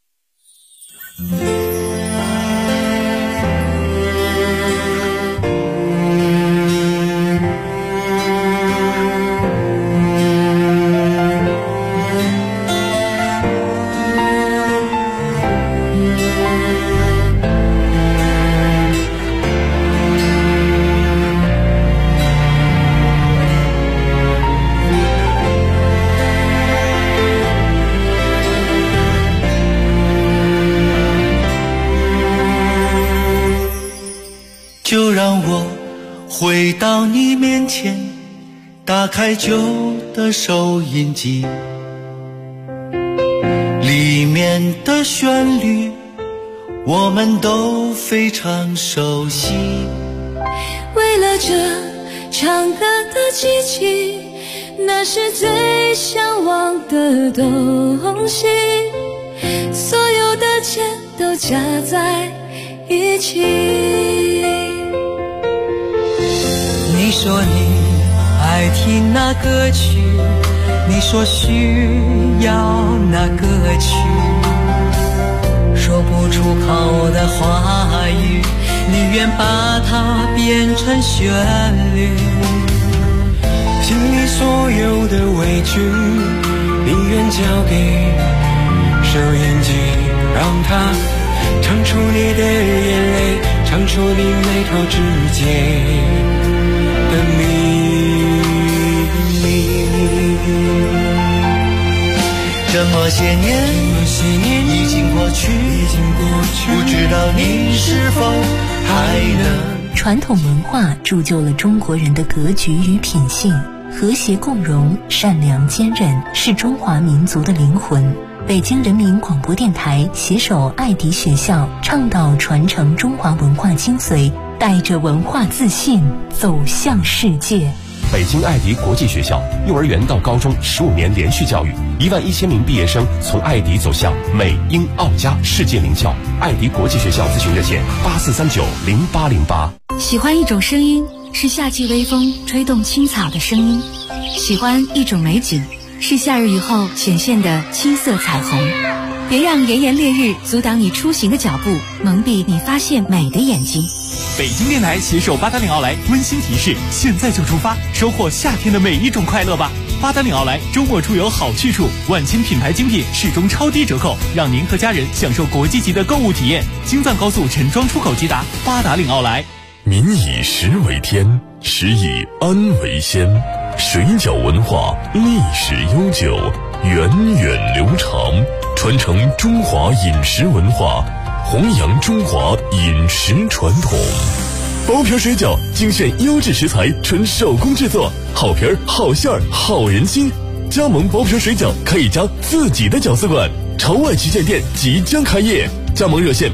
就让我回到你面前，打开旧的收音机，里面的旋律我们都非常熟悉。 为了这唱歌的机器，那是最向往的东西，所有的钱都加在一起。 你说你爱听那歌曲，你说需要那歌曲，说不出口的话语，你愿把它变成旋律。心里所有的委屈，你愿交给收音机，让它唱出你的眼泪，唱出你眉头之间的秘密。这么些年已经过去，不知道你是否还能。 传统文化铸就了中国人的格局与品性，和谐共荣，善良坚韧，是中华民族的灵魂。北京人民广播电台携手爱迪学校，倡导传承中华文化精髓，带着文化自信走向世界。 北京爱迪国际学校，幼儿园到高中15年连续教育，11000名毕业生从爱迪走向美英澳加世界名校。爱迪国际学校咨询热线84390808。 喜欢一种声音，是夏季微风吹动青草的声音；喜欢一种美景，是夏日雨后显现的青色彩虹。别让炎炎烈日阻挡你出行的脚步，蒙蔽你发现美的眼睛。 北京电台携手八达岭奥莱温馨提示：现在就出发，收获夏天的每一种快乐吧！八达岭奥莱周末出游好去处，万千品牌精品始终超低折扣，让您和家人享受国际级的购物体验。京藏高速陈庄出口直达八达岭奥莱。 民以食为天，食以安为先。水饺文化历史悠久，源远流长，传承中华饮食文化，弘扬中华饮食传统。包皮水饺精选优质食材，纯手工制作，好皮儿、好馅儿、好人心。加盟包皮水饺可以加自己的饺子馆，朝外旗舰店即将开业，加盟热线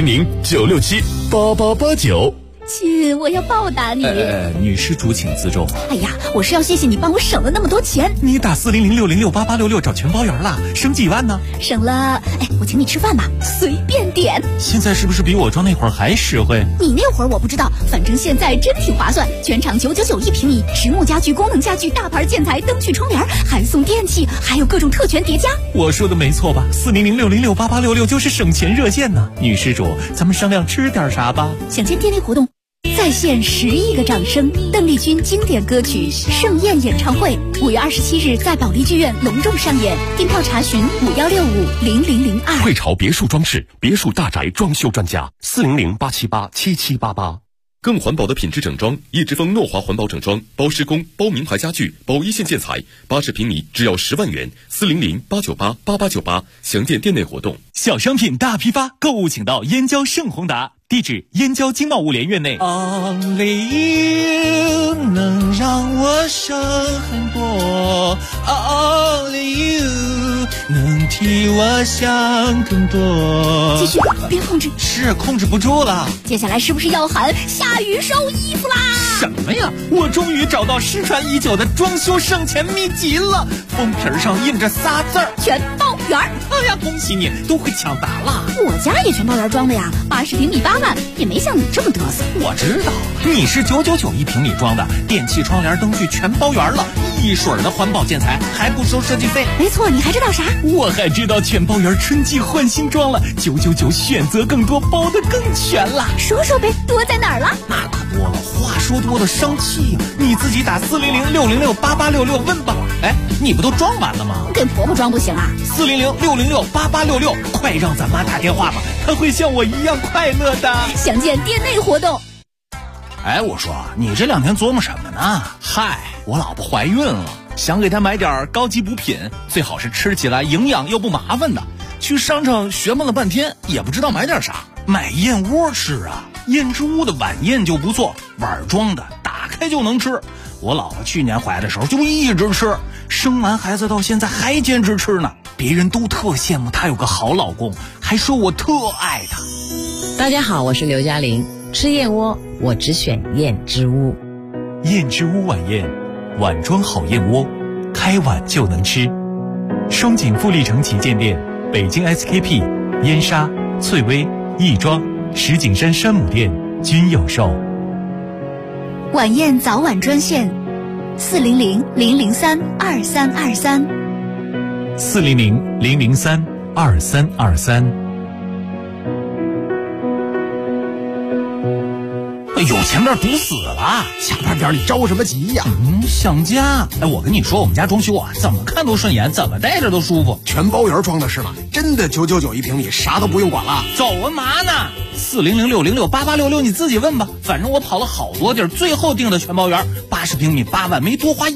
400-967-8889。 亲，我要报答你。 女施主请自重。 哎呀，我是要谢谢你帮我省了那么多钱。 你打400-606-8866找全包圆了，省几万呢？ 省了，我请你吃饭吧，随便点。 现在是不是比我装那会儿还实惠？ 你那会儿我不知道，反正现在真挺划算，全场999一平米，实木家具、功能家具、大牌建材、灯具、窗帘，还送电器，还有各种特权叠加。 我说的没错吧？400-606-8866就是省钱热线呢。女施主，咱们商量吃点啥吧？ 想见店内活动。再现10亿个掌声，邓丽君经典歌曲《盛宴》演唱会5月27日在保利剧院隆重上演，订票查询51650002。 汇潮别墅装饰，别墅大宅装修专家，400-878-7788。更环保的品质整装，一直风诺华环保整装，包施工、包名牌家具、包一线建材，80平米只要10万元，400-898-8898。详见店内活动。 小商品大批发，购物请到燕郊盛宏达。地址：燕郊经贸物联院内。 Only you 能让我省很多 ，Only you 能替我想更多。 继续，别控制。 是控制不住了。 接下来是不是要喊下雨收衣服啦？ 什么呀？我终于找到失传已久的装修省钱秘籍了。封皮上印着仨字儿： 全包圆。 哎呀，恭喜你，都会抢答了。 我家也全包圆装的呀，80平米8万，也没像你这么嘚瑟。 我知道，你是999一平米装的，电器、窗帘、灯具全包圆了，一水儿的环保建材，还不收设计费。 没错，你还知道啥？ 我还知道全包圆春季换新装了，999选择更多，包得更全了。 说说呗，多在哪儿了？ 那可多了，话说多了生气呀！你自己打400-606-8866问吧。哎，你不都装完了吗？ 给婆婆装不行啊 ？400-606-8866，快让咱妈打电话吧，她会像我一样快乐的。 详见店内活动。 哎，我说你这2天琢磨什么呢？嗨，我老婆怀孕了，想给她买点高级补品，最好是吃起来营养又不麻烦的。去商场学问了半天，也不知道买点啥，买燕窝吃啊。燕之屋的晚宴就不错，碗装的，打开就能吃。我老婆去年怀的时候就一直吃，生完孩子到现在还坚持吃呢。别人都特羡慕她有个好老公，还说我特爱她。 大家好，我是刘嘉玲。吃燕窝，我只选燕之屋。 燕之屋晚宴，碗装好燕窝，开碗就能吃。双井富力城旗舰店、北京 SKP、燕莎、翠微、亦庄、石景山山姆店均有售。 晚宴早晚专线400-003-2323。 400-003-2323。 有钱店堵死了， 下半点你着什么急呀？ 想家。哎，我跟你说，我们家装修啊，怎么看都顺眼，怎么待着都舒服。 全包圆装的是吗？真的999一平米，啥都不用管了。 走啊嘛呢？400-606-8866，你自己问吧。反正我跑了好多地儿，最后订的全包圆，80平米8万，没多花